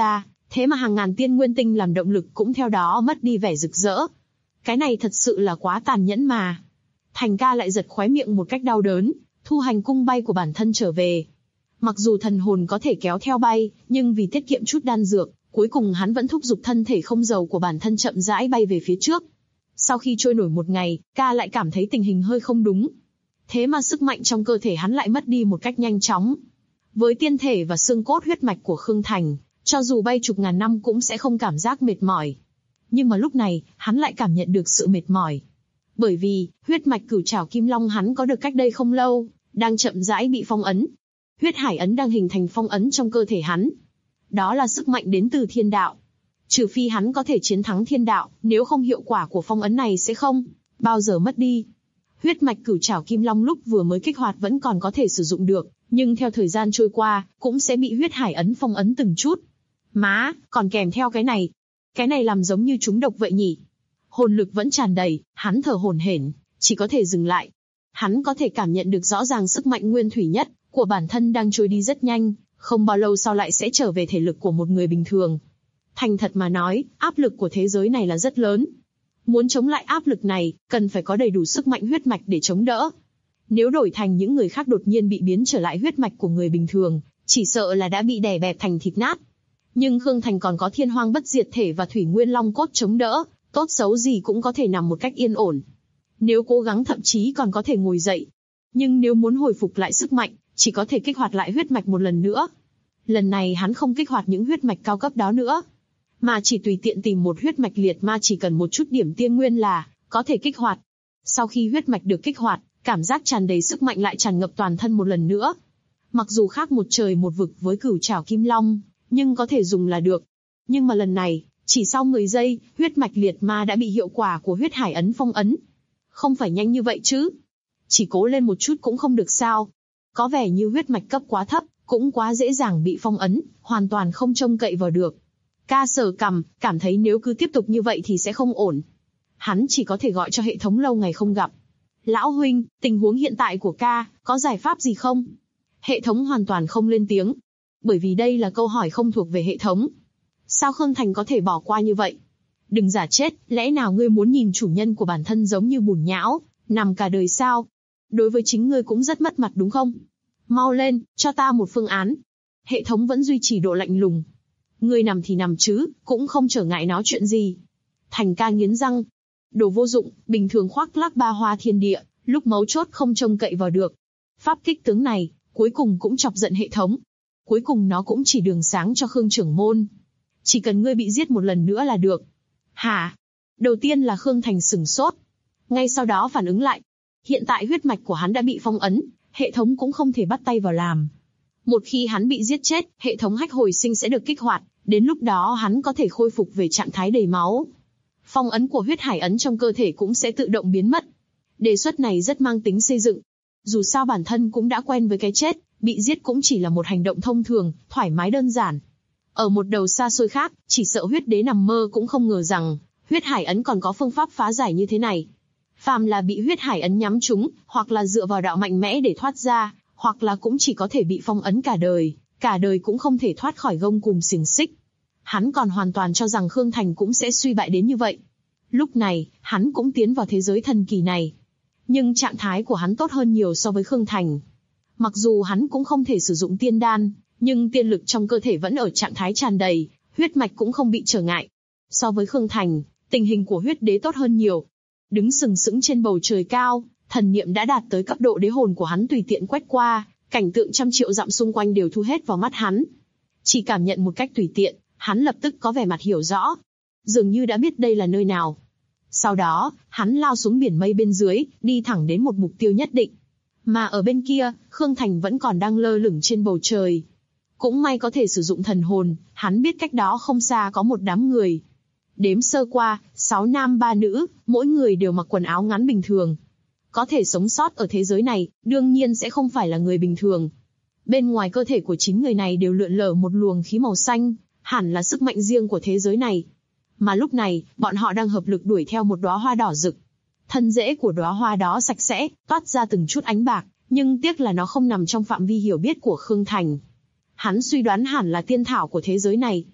Thế mà hàng ngàn tiên nguyên tinh làm động lực cũng theo đó mất đi vẻ rực rỡ. Cái này thật sự là quá tàn nhẫn mà. Thành ca lại giật khóe miệng một cách đau đớn, thu hành cung bay của bản thân trở về. Mặc dù thần hồn có thể kéo theo bay, nhưng vì tiết kiệm chút đan dược, cuối cùng hắn vẫn thúc giục thân thể không dầu của bản thân chậm rãi bay về phía trước. Sau khi trôi nổi một ngày, ca lại cảm thấy tình hình hơi không đúng. Thế mà sức mạnh trong cơ thể hắn lại mất đi một cách nhanh chóng. Với tiên thể và xương cốt huyết mạch của Khương Thành, cho dù bay chục ngàn năm cũng sẽ không cảm giác mệt mỏi. Nhưng mà lúc này, hắn lại cảm nhận được sự mệt mỏi. Bởi vì, huyết mạch Cửu Trảo Kim Long hắn có được cách đây không lâu, đang chậm rãi bị phong ấn. Huyết hải ấn đang hình thành phong ấn trong cơ thể hắn. Đó là sức mạnh đến từ thiên đạo. Trừ phi hắn có thể chiến thắng thiên đạo, nếu không hiệu quả của phong ấn này sẽ không bao giờ mất đi. Huyết mạch Cửu Trảo Kim Long lúc vừa mới kích hoạt vẫn còn có thể sử dụng được, nhưng theo thời gian trôi qua, cũng sẽ bị huyết hải ấn phong ấn từng chút. Má, còn kèm theo cái này. Cái này làm giống như trúng độc vậy nhỉ? Hồn lực vẫn tràn đầy, hắn thở hổn hển, chỉ có thể dừng lại. Hắn có thể cảm nhận được rõ ràng sức mạnh nguyên thủy nhất của bản thân đang trôi đi rất nhanh, không bao lâu sau lại sẽ trở về thể lực của một người bình thường. Thành thật mà nói, áp lực của thế giới này là rất lớn. Muốn chống lại áp lực này, cần phải có đầy đủ sức mạnh huyết mạch để chống đỡ. Nếu đổi thành những người khác đột nhiên bị biến trở lại huyết mạch của người bình thường, chỉ sợ là đã bị đè bẹp thành thịt nát. Nhưng Khương Thành còn có thiên hoang bất diệt thể và thủy nguyên long cốt chống đỡ, tốt xấu gì cũng có thể nằm một cách yên ổn. Nếu cố gắng thậm chí còn có thể ngồi dậy. Nhưng nếu muốn hồi phục lại sức mạnh, chỉ có thể kích hoạt lại huyết mạch một lần nữa. Lần này hắn không kích hoạt những huyết mạch cao cấp đó nữa, mà chỉ tùy tiện tìm một huyết mạch liệt ma chỉ cần một chút điểm tiên nguyên là có thể kích hoạt. Sau khi huyết mạch được kích hoạt, cảm giác tràn đầy sức mạnh lại tràn ngập toàn thân một lần nữa. Mặc dù khác một trời một vực với Cửu Trảo Kim Long, nhưng có thể dùng là được. Nhưng mà lần này, chỉ sau 10 giây, huyết mạch liệt ma đã bị hiệu quả của huyết hải ấn phong ấn. Không phải nhanh như vậy chứ? Chỉ cố lên một chút cũng không được sao? Có vẻ như huyết mạch cấp quá thấp, cũng quá dễ dàng bị phong ấn, hoàn toàn không trông cậy vào được. Ca sờ cằm, cảm thấy nếu cứ tiếp tục như vậy thì sẽ không ổn. Hắn chỉ có thể gọi cho hệ thống lâu ngày không gặp. Lão huynh, tình huống hiện tại của ca, có giải pháp gì không? Hệ thống hoàn toàn không lên tiếng. Bởi vì đây là câu hỏi không thuộc về hệ thống. Sao Khương Thành có thể bỏ qua như vậy? Đừng giả chết, lẽ nào ngươi muốn nhìn chủ nhân của bản thân giống như bùn nhão, nằm cả đời sao? Đối với chính ngươi cũng rất mất mặt đúng không? Mau lên, cho ta một phương án. Hệ thống vẫn duy trì độ lạnh lùng. Ngươi nằm thì nằm chứ, cũng không trở ngại nó chuyện gì. Thành ca nghiến răng. Đồ vô dụng, bình thường khoác lác ba hoa thiên địa, lúc mấu chốt không trông cậy vào được. Pháp kích tướng này, cuối cùng cũng chọc giận hệ thống. Cuối cùng nó cũng chỉ đường sáng cho Khương trưởng môn. Chỉ cần ngươi bị giết một lần nữa là được. Hả? Đầu tiên là Khương Thành sửng sốt. Ngay sau đó phản ứng lại. Hiện tại huyết mạch của hắn đã bị phong ấn, hệ thống cũng không thể bắt tay vào làm. Một khi hắn bị giết chết, hệ thống hách hồi sinh sẽ được kích hoạt, đến lúc đó hắn có thể khôi phục về trạng thái đầy máu. Phong ấn của huyết hải ấn trong cơ thể cũng sẽ tự động biến mất. Đề xuất này rất mang tính xây dựng. Dù sao bản thân cũng đã quen với cái chết, bị giết cũng chỉ là một hành động thông thường, thoải mái đơn giản. Ở một đầu xa xôi khác, chỉ sợ huyết đế nằm mơ cũng không ngờ rằng, huyết hải ấn còn có phương pháp phá giải như thế này. Phàm là bị huyết hải ấn nhắm trúng, hoặc là dựa vào đạo mạnh mẽ để thoát ra, hoặc là cũng chỉ có thể bị phong ấn cả đời cũng không thể thoát khỏi gông cùm xiềng xích. Hắn còn hoàn toàn cho rằng Khương Thành cũng sẽ suy bại đến như vậy. Lúc này, hắn cũng tiến vào thế giới thần kỳ này. Nhưng trạng thái của hắn tốt hơn nhiều so với Khương Thành. Mặc dù hắn cũng không thể sử dụng tiên đan, nhưng tiên lực trong cơ thể vẫn ở trạng thái tràn đầy, huyết mạch cũng không bị trở ngại. So với Khương Thành, tình hình của huyết đế tốt hơn nhiều. Đứng sừng sững trên bầu trời cao, thần niệm đã đạt tới cấp độ đế hồn của hắn tùy tiện quét qua, cảnh tượng trăm triệu dặm xung quanh đều thu hết vào mắt hắn. Chỉ cảm nhận một cách tùy tiện, hắn lập tức có vẻ mặt hiểu rõ. Dường như đã biết đây là nơi nào. Sau đó, hắn lao xuống biển mây bên dưới, đi thẳng đến một mục tiêu nhất định. Mà ở bên kia, Khương Thành vẫn còn đang lơ lửng trên bầu trời. Cũng may có thể sử dụng thần hồn, hắn biết cách đó không xa có một đám người. Đếm sơ qua, 6 nam 3 nữ, mỗi người đều mặc quần áo ngắn bình thường. Có thể sống sót ở thế giới này, đương nhiên sẽ không phải là người bình thường. Bên ngoài cơ thể của 9 người này đều lượn lờ một luồng khí màu xanh, hẳn là sức mạnh riêng của thế giới này. Mà lúc này, bọn họ đang hợp lực đuổi theo một đóa hoa đỏ rực. Thân rễ của đóa hoa đó sạch sẽ, toát ra từng chút ánh bạc, nhưng tiếc là nó không nằm trong phạm vi hiểu biết của Khương Thành. Hắn suy đoán hẳn là tiên thảo của thế giới này.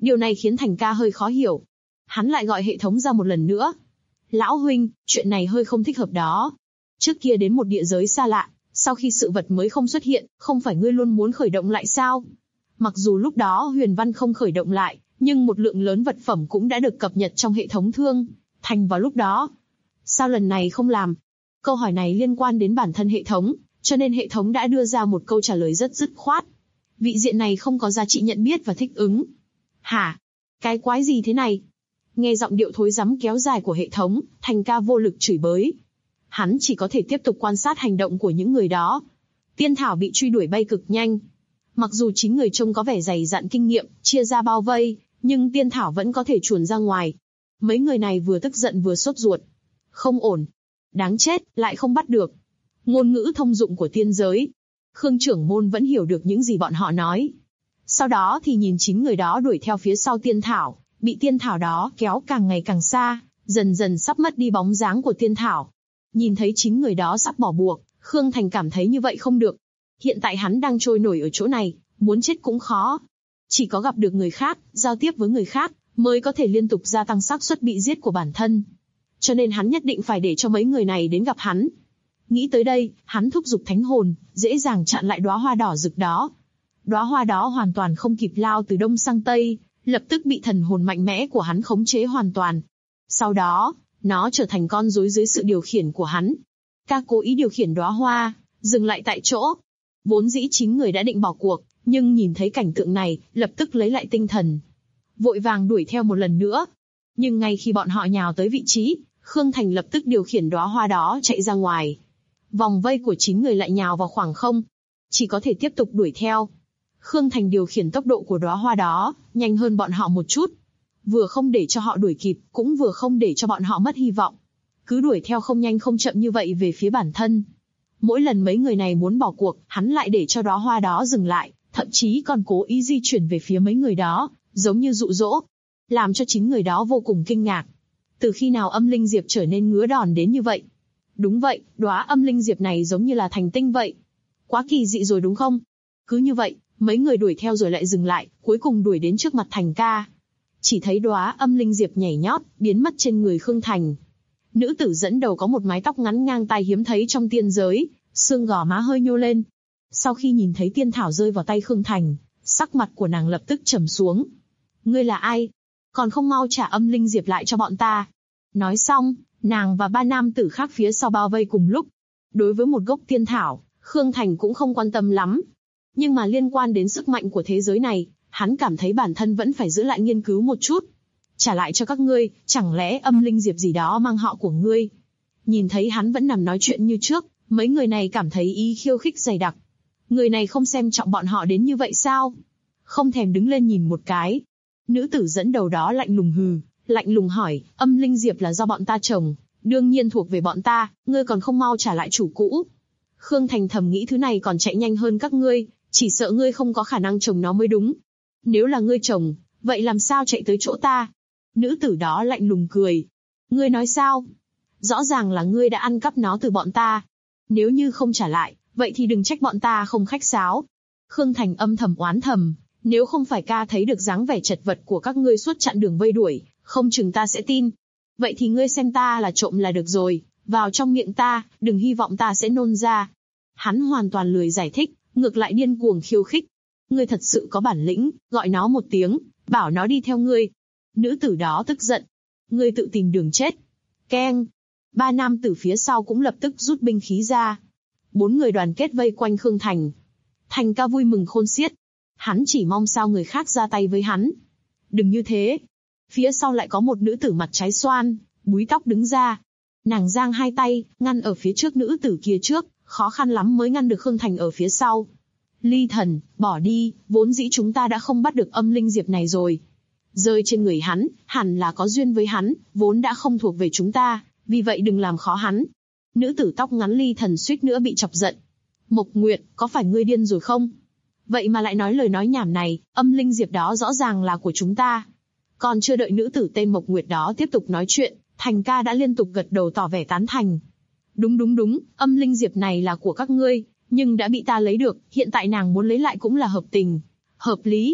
Điều này khiến Thành ca hơi khó hiểu. Hắn lại gọi hệ thống ra một lần nữa. Lão huynh, chuyện này hơi không thích hợp đó. Trước kia đến một địa giới xa lạ, sau khi sự vật mới không xuất hiện, không phải ngươi luôn muốn khởi động lại sao? Mặc dù lúc đó huyền văn không khởi động lại, nhưng một lượng lớn vật phẩm cũng đã được cập nhật trong hệ thống thương thành vào lúc đó. Sao lần này không làm? Câu hỏi này liên quan đến bản thân hệ thống, cho nên hệ thống đã đưa ra một câu trả lời rất dứt khoát. Vị diện này không có giá trị nhận biết và thích ứng. Hả? Cái quái gì thế này? Nghe giọng điệu thối rắm kéo dài của hệ thống, Thành ca vô lực chửi bới. Hắn chỉ có thể tiếp tục quan sát hành động của những người đó. Tiên thảo bị truy đuổi bay cực nhanh. Mặc dù chính người trông có vẻ dày dặn kinh nghiệm, chia ra bao vây, nhưng tiên thảo vẫn có thể chuồn ra ngoài. Mấy người này vừa tức giận vừa sốt ruột. Không ổn. Đáng chết, lại không bắt được. Ngôn ngữ thông dụng của tiên giới. Khương trưởng môn vẫn hiểu được những gì bọn họ nói. Sau đó thì nhìn chính người đó đuổi theo phía sau tiên thảo, bị tiên thảo đó kéo càng ngày càng xa, dần dần sắp mất đi bóng dáng của tiên thảo. Nhìn thấy chính người đó sắp bỏ buộc, Khương Thành cảm thấy như vậy không được. Hiện tại hắn đang trôi nổi ở chỗ này, muốn chết cũng khó. Chỉ có gặp được người khác, giao tiếp với người khác, mới có thể liên tục gia tăng xác suất bị giết của bản thân. Cho nên hắn nhất định phải để cho mấy người này đến gặp hắn. Nghĩ tới đây, hắn thúc giục thánh hồn, dễ dàng chặn lại đóa hoa đỏ rực đó. Đóa hoa đó hoàn toàn không kịp lao từ đông sang tây, lập tức bị thần hồn mạnh mẽ của hắn khống chế hoàn toàn. Sau đó, nó trở thành con rối dưới sự điều khiển của hắn. Ca cố ý điều khiển đóa hoa, dừng lại tại chỗ. Vốn dĩ chính người đã định bỏ cuộc, nhưng nhìn thấy cảnh tượng này, lập tức lấy lại tinh thần. Vội vàng đuổi theo một lần nữa. Nhưng ngay khi bọn họ nhào tới vị trí, Khương Thành lập tức điều khiển đóa hoa đó chạy ra ngoài. Vòng vây của chính người lại nhào vào khoảng không. Chỉ có thể tiếp tục đuổi theo. Khương Thành điều khiển tốc độ của đóa hoa đó, nhanh hơn bọn họ một chút. Vừa không để cho họ đuổi kịp, cũng vừa không để cho bọn họ mất hy vọng. Cứ đuổi theo không nhanh không chậm như vậy về phía bản thân. Mỗi lần mấy người này muốn bỏ cuộc, hắn lại để cho đóa hoa đó dừng lại, thậm chí còn cố ý di chuyển về phía mấy người đó, giống như dụ dỗ. Làm cho chính người đó vô cùng kinh ngạc. Từ khi nào âm linh diệp trở nên ngứa đòn đến như vậy? Đúng vậy, đóa âm linh diệp này giống như là thành tinh vậy. Quá kỳ dị rồi đúng không? Cứ như vậy, mấy người đuổi theo rồi lại dừng lại, cuối cùng đuổi đến trước mặt Thành ca. Chỉ thấy đóa âm linh diệp nhảy nhót, biến mất trên người Khương Thành. Nữ tử dẫn đầu có một mái tóc ngắn ngang tai hiếm thấy trong tiên giới, xương gò má hơi nhô lên. Sau khi nhìn thấy tiên thảo rơi vào tay Khương Thành, sắc mặt của nàng lập tức trầm xuống. Ngươi là ai? Còn không mau trả âm linh diệp lại cho bọn ta. Nói xong, nàng và ba nam tử khác phía sau bao vây cùng lúc. Đối với một gốc tiên thảo, Khương Thành cũng không quan tâm lắm. Nhưng mà liên quan đến sức mạnh của thế giới này, hắn cảm thấy bản thân vẫn phải giữ lại nghiên cứu một chút. Trả lại cho các ngươi, chẳng lẽ âm linh diệp gì đó mang họ của ngươi? Nhìn thấy hắn vẫn nằm nói chuyện như trước, mấy người này cảm thấy ý khiêu khích dày đặc. Người này không xem trọng bọn họ đến như vậy sao? Không thèm đứng lên nhìn một cái. Nữ tử dẫn đầu đó lạnh lùng hừ, lạnh lùng hỏi, âm linh diệp là do bọn ta trồng, đương nhiên thuộc về bọn ta, ngươi còn không mau trả lại chủ cũ. Khương Thành thầm nghĩ thứ này còn chạy nhanh hơn các ngươi, chỉ sợ ngươi không có khả năng trồng nó mới đúng. Nếu là ngươi trồng, vậy làm sao chạy tới chỗ ta? Nữ tử đó lạnh lùng cười. Ngươi nói sao? Rõ ràng là ngươi đã ăn cắp nó từ bọn ta. Nếu như không trả lại, vậy thì đừng trách bọn ta không khách sáo. Khương Thành âm thầm oán thầm, nếu không phải ca thấy được dáng vẻ chật vật của các ngươi suốt chặn đường vây đuổi, không chừng ta sẽ tin. Vậy thì ngươi xem ta là trộm là được rồi, vào trong miệng ta, đừng hy vọng ta sẽ nôn ra. Hắn hoàn toàn lười giải thích, ngược lại điên cuồng khiêu khích. Ngươi thật sự có bản lĩnh, gọi nó một tiếng, bảo nó đi theo ngươi. Nữ tử đó tức giận. Ngươi tự tìm đường chết. Keng. Ba nam tử phía sau cũng lập tức rút binh khí ra. 4 người đoàn kết vây quanh Khương Thành. Thành ca vui mừng khôn xiết. Hắn chỉ mong sao người khác ra tay với hắn. Đừng như thế. Phía sau lại có một nữ tử mặt trái xoan, búi tóc đứng ra. Nàng giang hai tay, ngăn ở phía trước nữ tử kia trước, khó khăn lắm mới ngăn được Khương Thành ở phía sau. Ly thần, bỏ đi, vốn dĩ chúng ta đã không bắt được âm linh diệp này rồi. Rơi trên người hắn, hẳn là có duyên với hắn, vốn đã không thuộc về chúng ta, vì vậy đừng làm khó hắn. Nữ tử tóc ngắn Ly thần suýt nữa bị chọc giận. Mộc Nguyệt, có phải ngươi điên rồi không? Vậy mà lại nói lời nói nhảm này, âm linh diệp đó rõ ràng là của chúng ta. Còn chưa đợi nữ tử tên Mộc Nguyệt đó tiếp tục nói chuyện, Thành ca đã liên tục gật đầu tỏ vẻ tán thành. Đúng, âm linh diệp này là của các ngươi, nhưng đã bị ta lấy được, hiện tại nàng muốn lấy lại cũng là hợp tình, hợp lý.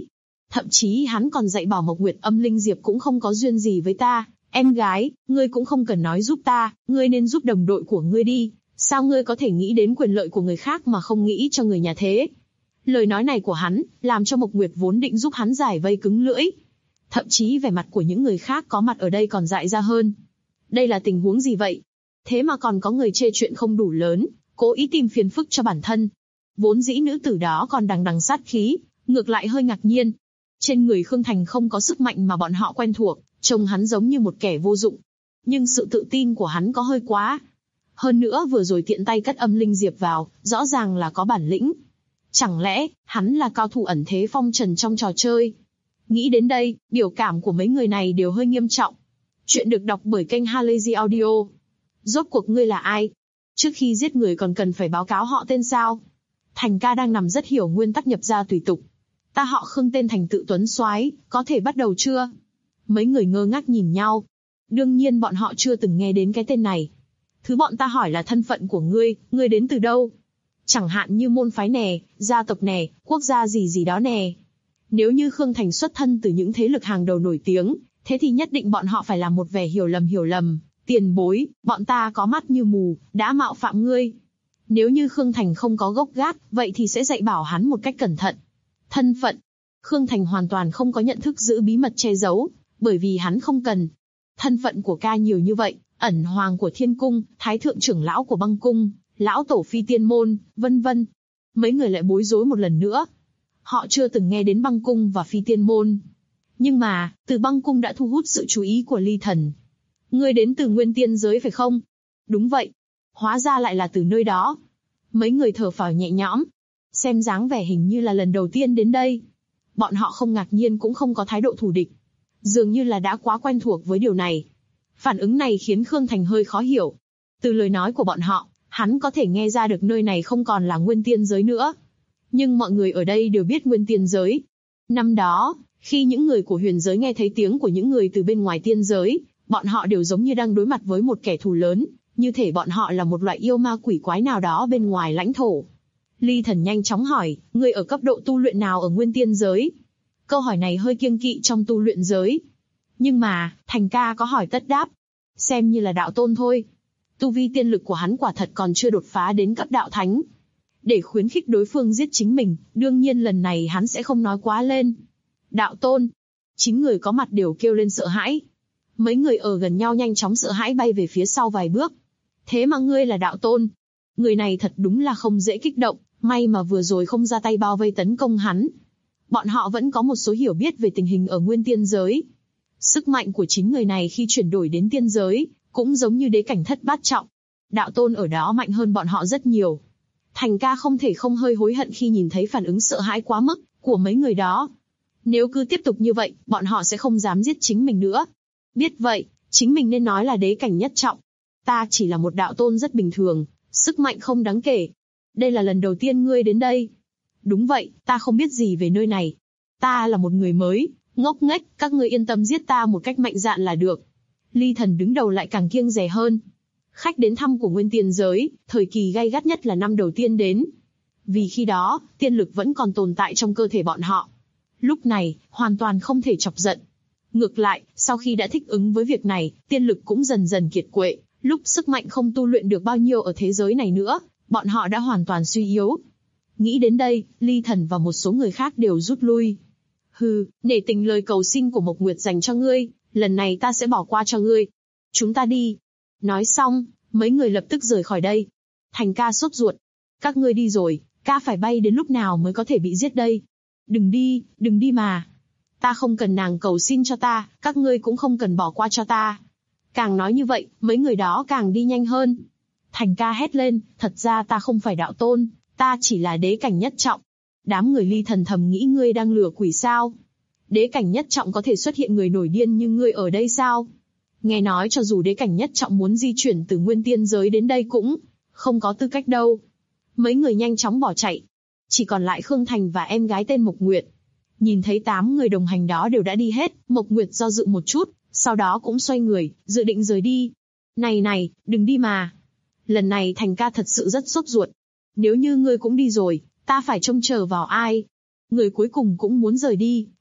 Thậm chí hắn còn dạy bảo Mộc Nguyệt Âm Linh Diệp cũng không có duyên gì với ta, em gái, ngươi cũng không cần nói giúp ta, ngươi nên giúp đồng đội của ngươi đi, sao ngươi có thể nghĩ đến quyền lợi của người khác mà không nghĩ cho người nhà thế? Lời nói này của hắn, làm cho Mộc Nguyệt vốn định giúp hắn giải vây cứng lưỡi. Thậm chí vẻ mặt của những người khác có mặt ở đây còn dại ra hơn. Đây là tình huống gì vậy? Thế mà còn có người chê chuyện không đủ lớn, cố ý tìm phiền phức cho bản thân. Vốn dĩ nữ tử đó còn đằng đằng sát khí, ngược lại hơi ngạc nhiên. Trên người Khương Thành không có sức mạnh mà bọn họ quen thuộc, trông hắn giống như một kẻ vô dụng. Nhưng sự tự tin của hắn có hơi quá. Hơn nữa vừa rồi tiện tay cất Âm Linh Diệp vào, rõ ràng là có bản lĩnh. Chẳng lẽ, hắn là cao thủ ẩn thế phong trần trong trò chơi? Nghĩ đến đây, biểu cảm của mấy người này đều hơi nghiêm trọng. Chuyện được đọc bởi kênh Halazy Audio. Rốt cuộc ngươi là ai? Trước khi giết người còn cần phải báo cáo họ tên sao? Thành ca đang nằm rất hiểu nguyên tắc nhập gia tùy tục. Ta họ Khương, tên Thành, tự tuấn soái, có thể bắt đầu chưa? Mấy người ngơ ngác nhìn nhau. Đương nhiên bọn họ chưa từng nghe đến cái tên này. Thứ bọn ta hỏi là thân phận của ngươi đến từ đâu? Chẳng hạn như môn phái nè, gia tộc nè, quốc gia gì gì đó nè. Nếu như Khương Thành xuất thân từ những thế lực hàng đầu nổi tiếng, thế thì nhất định bọn họ phải làm một vẻ hiểu lầm. Tiền bối, bọn ta có mắt như mù, đã mạo phạm ngươi. Nếu như Khương Thành không có gốc gác, vậy thì sẽ dạy bảo hắn một cách cẩn thận. Thân phận. Khương Thành hoàn toàn không có nhận thức giữ bí mật che giấu, bởi vì hắn không cần. Thân phận của ca nhiều như vậy, ẩn hoàng của Thiên Cung, thái thượng trưởng lão của Băng Cung, lão tổ Phi Tiên Môn, vân vân. Mấy người lại bối rối một lần nữa. Họ chưa từng nghe đến Băng Cung và Phi Tiên Môn. Nhưng mà, từ Băng Cung đã thu hút sự chú ý của Ly Thần. Ngươi đến từ Nguyên Tiên giới phải không? Đúng vậy. Hóa ra lại là từ nơi đó. Mấy người thở phào nhẹ nhõm. Xem dáng vẻ hình như là lần đầu tiên đến đây. Bọn họ không ngạc nhiên cũng không có thái độ thù địch. Dường như là đã quá quen thuộc với điều này. Phản ứng này khiến Khương Thành hơi khó hiểu. Từ lời nói của bọn họ, hắn có thể nghe ra được nơi này không còn là Nguyên Tiên giới nữa. Nhưng mọi người ở đây đều biết Nguyên Tiên giới. Năm đó, khi những người của huyền giới nghe thấy tiếng của những người từ bên ngoài tiên giới, bọn họ đều giống như đang đối mặt với một kẻ thù lớn, như thể bọn họ là một loại yêu ma quỷ quái nào đó bên ngoài lãnh thổ. Ly Thần nhanh chóng hỏi, ngươi ở cấp độ tu luyện nào ở Nguyên Tiên giới? Câu hỏi này hơi kiêng kỵ trong tu luyện giới. Nhưng mà, Thành ca có hỏi tất đáp. Xem như là đạo tôn thôi. Tu vi tiên lực của hắn quả thật còn chưa đột phá đến cấp đạo thánh. Để khuyến khích đối phương giết chính mình, đương nhiên lần này hắn sẽ không nói quá lên. Đạo tôn. Chính người có mặt đều kêu lên sợ hãi. Mấy người ở gần nhau nhanh chóng sợ hãi bay về phía sau vài bước. Thế mà ngươi là đạo tôn. Người này thật đúng là không dễ kích động, may mà vừa rồi không ra tay bao vây tấn công hắn. Bọn họ vẫn có một số hiểu biết về tình hình ở Nguyên Tiên giới. Sức mạnh của chính người này khi chuyển đổi đến tiên giới, cũng giống như đế cảnh thất bát trọng. Đạo tôn ở đó mạnh hơn bọn họ rất nhiều. Thành ca không thể không hơi hối hận khi nhìn thấy phản ứng sợ hãi quá mức của mấy người đó. Nếu cứ tiếp tục như vậy, bọn họ sẽ không dám giết chính mình nữa. Biết vậy, chính mình nên nói là đế cảnh nhất trọng. Ta chỉ là một đạo tôn rất bình thường, sức mạnh không đáng kể. Đây là lần đầu tiên ngươi đến đây. Đúng vậy, ta không biết gì về nơi này. Ta là một người mới, ngốc nghếch, các ngươi yên tâm giết ta một cách mạnh dạn là được. Ly Thần đứng đầu lại càng kiêng dè hơn. Khách đến thăm của Nguyên Tiên giới, thời kỳ gay gắt nhất là năm đầu tiên đến. Vì khi đó, tiên lực vẫn còn tồn tại trong cơ thể bọn họ. Lúc này, hoàn toàn không thể chọc giận. Ngược lại, sau khi đã thích ứng với việc này, tiên lực cũng dần dần kiệt quệ. Lúc sức mạnh không tu luyện được bao nhiêu ở thế giới này nữa, bọn họ đã hoàn toàn suy yếu. Nghĩ đến đây, Ly Thần và một số người khác đều rút lui. Hừ, nể tình lời cầu xin của Mộc Nguyệt dành cho ngươi, lần này ta sẽ bỏ qua cho ngươi. Chúng ta đi. Nói xong, mấy người lập tức rời khỏi đây. Thành ca sốt ruột. Các ngươi đi rồi, ca phải bay đến lúc nào mới có thể bị giết đây? Đừng đi mà. Ta không cần nàng cầu xin cho ta, các ngươi cũng không cần bỏ qua cho ta. Càng nói như vậy, mấy người đó càng đi nhanh hơn. Thành ca hét lên, thật ra ta không phải đạo tôn, ta chỉ là đế cảnh nhất trọng. Đám người Ly Thần thầm nghĩ ngươi đang lừa quỷ sao? Đế cảnh nhất trọng có thể xuất hiện người nổi điên như ngươi ở đây sao? Nghe nói cho dù đế cảnh nhất trọng muốn di chuyển từ Nguyên Tiên giới đến đây cũng không có tư cách đâu. Mấy người nhanh chóng bỏ chạy. Chỉ còn lại Khương Thành và em gái tên Mộc Nguyệt. Nhìn thấy 8 người đồng hành đó đều đã đi hết, Mộc Nguyệt do dự một chút, sau đó cũng xoay người, dự định rời đi. Này, đừng đi mà. Lần này Thành ca thật sự rất sốt ruột. Nếu như ngươi cũng đi rồi, ta phải trông chờ vào ai? Người cuối cùng cũng muốn rời đi,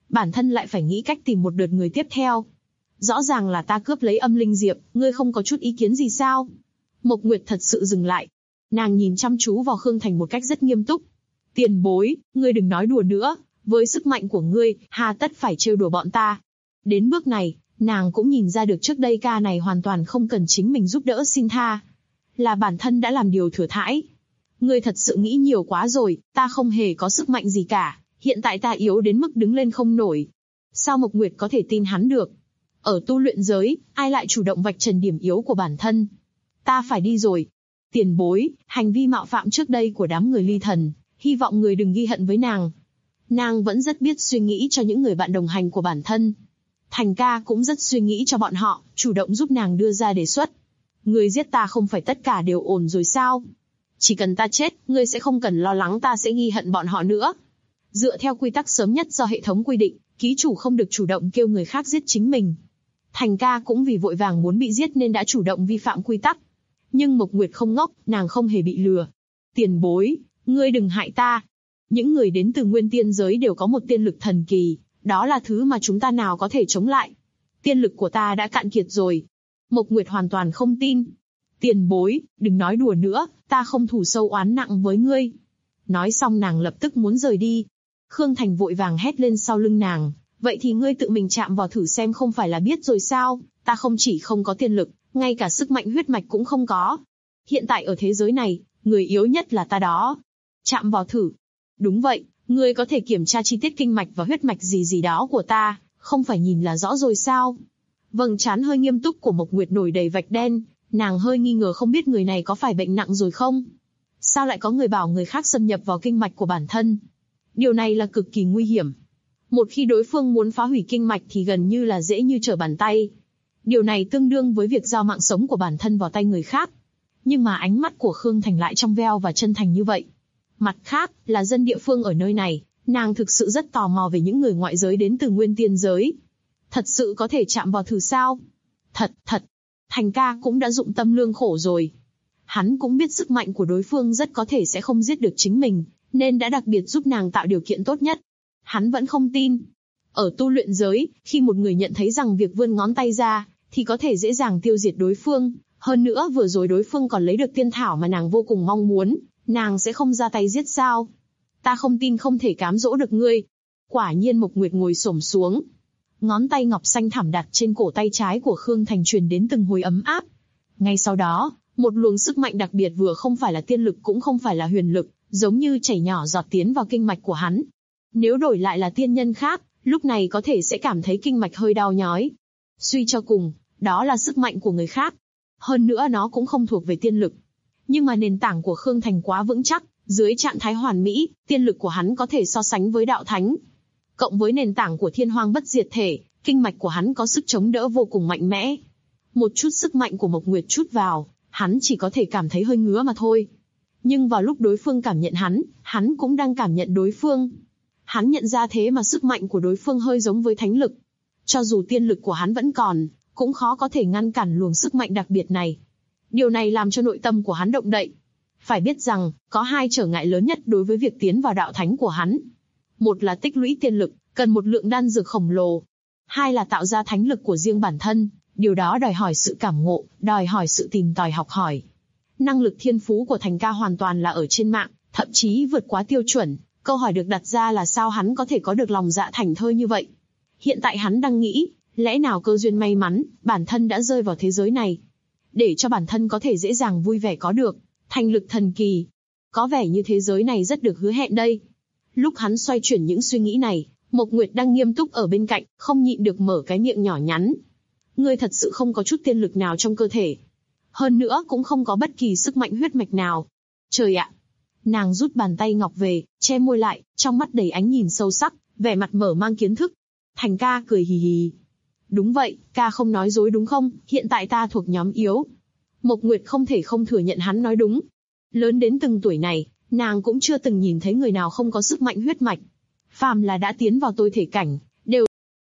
bản thân lại phải nghĩ cách tìm một đợt người tiếp theo. Rõ ràng là ta cướp lấy âm linh diệp, ngươi không có chút ý kiến gì sao? Mộc Nguyệt thật sự dừng lại. Nàng nhìn chăm chú vào Khương Thành một cách rất nghiêm túc. Tiền bối, ngươi đừng nói đùa nữa, với sức mạnh của ngươi, hà tất phải trêu đùa bọn ta. Đến bước này, nàng cũng nhìn ra được trước đây ca này hoàn toàn không cần chính mình giúp đỡ xin tha. Là bản thân đã làm điều thừa thãi. Ngươi thật sự nghĩ nhiều quá rồi, ta không hề có sức mạnh gì cả, hiện tại ta yếu đến mức đứng lên không nổi. Sao Mộc Nguyệt có thể tin hắn được? Ở tu luyện giới, ai lại chủ động vạch trần điểm yếu của bản thân? Ta phải đi rồi. Tiền bối, hành vi mạo phạm trước đây của đám người Ly Thần, hy vọng người đừng ghi hận với nàng. Nàng vẫn rất biết suy nghĩ cho những người bạn đồng hành của bản thân. Thành ca cũng rất suy nghĩ cho bọn họ, chủ động giúp nàng đưa ra đề xuất. Ngươi giết ta không phải tất cả đều ổn rồi sao? Chỉ cần ta chết, ngươi sẽ không cần lo lắng ta sẽ ghi hận bọn họ nữa. Dựa theo quy tắc sớm nhất do hệ thống quy định, ký chủ không được chủ động kêu người khác giết chính mình. Thành ca cũng vì vội vàng muốn bị giết nên đã chủ động vi phạm quy tắc. Nhưng Mộc Nguyệt không ngốc, nàng không hề bị lừa. Tiền bối, ngươi đừng hại ta. Những người đến từ nguyên tiên giới đều có một tiên lực thần kỳ, đó là thứ mà chúng ta nào có thể chống lại. Tiên lực của ta đã cạn kiệt rồi. Mộc Nguyệt hoàn toàn không tin. Tiền bối, đừng nói đùa nữa, ta không thù sâu oán nặng với ngươi. Nói xong nàng lập tức muốn rời đi. Khương Thành vội vàng hét lên sau lưng nàng. Vậy thì ngươi tự mình chạm vào thử xem không phải là biết rồi sao? Ta không chỉ không có tiên lực, ngay cả sức mạnh huyết mạch cũng không có. Hiện tại ở thế giới này, người yếu nhất là ta đó. Chạm vào thử. Đúng vậy, ngươi có thể kiểm tra chi tiết kinh mạch và huyết mạch gì đó của ta, không phải nhìn là rõ rồi sao? Vầng trán hơi nghiêm túc của Mộc Nguyệt nổi đầy vạch đen, nàng hơi nghi ngờ không biết người này có phải bệnh nặng rồi không? Sao lại có người bảo người khác xâm nhập vào kinh mạch của bản thân? Điều này là cực kỳ nguy hiểm. Một khi đối phương muốn phá hủy kinh mạch thì gần như là dễ như trở bàn tay. Điều này tương đương với việc giao mạng sống của bản thân vào tay người khác. Nhưng mà ánh mắt của Khương Thành lại trong veo và chân thành như vậy. Mặt khác, là dân địa phương ở nơi này, nàng thực sự rất tò mò về những người ngoại giới đến từ nguyên tiên giới. Thật sự có thể chạm vào thử sao? Thật. Thành ca cũng đã dụng tâm lương khổ rồi. Hắn cũng biết sức mạnh của đối phương rất có thể sẽ không giết được chính mình, nên đã đặc biệt giúp nàng tạo điều kiện tốt nhất. Hắn vẫn không tin. Ở tu luyện giới, khi một người nhận thấy rằng việc vươn ngón tay ra, thì có thể dễ dàng tiêu diệt đối phương. Hơn nữa vừa rồi đối phương còn lấy được tiên thảo mà nàng vô cùng mong muốn, nàng sẽ không ra tay giết sao? Ta không tin không thể cám dỗ được ngươi. Quả nhiên Mộc Nguyệt ngồi xổm xuống. Ngón tay ngọc xanh thẳm đặt trên cổ tay trái của Khương Thành truyền đến từng hồi ấm áp. Ngay sau đó, một luồng sức mạnh đặc biệt vừa không phải là tiên lực cũng không phải là huyền lực, giống như chảy nhỏ giọt tiến vào kinh mạch của hắn. Nếu đổi lại là tiên nhân khác, lúc này có thể sẽ cảm thấy kinh mạch hơi đau nhói. Suy cho cùng, đó là sức mạnh của người khác. Hơn nữa nó cũng không thuộc về tiên lực. Nhưng mà nền tảng của Khương Thành quá vững chắc, dưới trạng thái hoàn mỹ, tiên lực của hắn có thể so sánh với đạo thánh. Cộng với nền tảng của thiên hoang bất diệt thể, kinh mạch của hắn có sức chống đỡ vô cùng mạnh mẽ. Một chút sức mạnh của Mộc Nguyệt chút vào, hắn chỉ có thể cảm thấy hơi ngứa mà thôi. Nhưng vào lúc đối phương cảm nhận hắn cũng đang cảm nhận đối phương. Hắn nhận ra thế mà sức mạnh của đối phương hơi giống với thánh lực. Cho dù tiên lực của hắn vẫn còn, cũng khó có thể ngăn cản luồng sức mạnh đặc biệt này. Điều này làm cho nội tâm của hắn động đậy. Phải biết rằng, có hai trở ngại lớn nhất đối với việc tiến vào đạo thánh của hắn. Một là tích lũy tiên lực, cần một lượng đan dược khổng lồ. Hai là tạo ra thánh lực của riêng bản thân, điều đó đòi hỏi sự cảm ngộ, đòi hỏi sự tìm tòi học hỏi. Năng lực thiên phú của Thành ca hoàn toàn là ở trên mạng, thậm chí vượt quá tiêu chuẩn. Câu hỏi được đặt ra là sao hắn có thể có được lòng dạ thành thơi như vậy? Hiện tại hắn đang nghĩ, lẽ nào cơ duyên may mắn, bản thân đã rơi vào thế giới này. Để cho bản thân có thể dễ dàng vui vẻ có được thành lực thần kỳ. Có vẻ như thế giới này rất được hứa hẹn đây. Lúc hắn xoay chuyển những suy nghĩ này, Mộc Nguyệt đang nghiêm túc ở bên cạnh, không nhịn được mở cái miệng nhỏ nhắn. Ngươi thật sự không có chút tiên lực nào trong cơ thể. Hơn nữa cũng không có bất kỳ sức mạnh huyết mạch nào. Trời ạ! Nàng rút bàn tay ngọc về, che môi lại, trong mắt đầy ánh nhìn sâu sắc, vẻ mặt mở mang kiến thức. Thành ca cười hì hì. Đúng vậy, ca không nói dối đúng không, hiện tại ta thuộc nhóm yếu. Mộc Nguyệt không thể không thừa nhận hắn nói đúng. Lớn đến từng tuổi này, nàng cũng chưa từng nhìn thấy người nào không có sức mạnh huyết mạch. Phàm là đã tiến vào tôi thể cảnh, đều.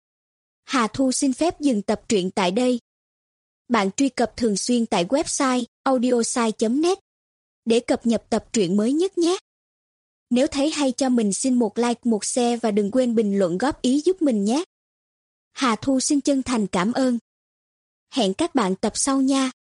Hà Thu xin phép dừng tập truyện tại đây. Bạn truy cập thường xuyên tại website audiosai.net để cập nhật tập truyện mới nhất nhé. Nếu thấy hay cho mình xin một like, một share và đừng quên bình luận góp ý giúp mình nhé. Hà Thu xin chân thành cảm ơn. Hẹn các bạn tập sau nha.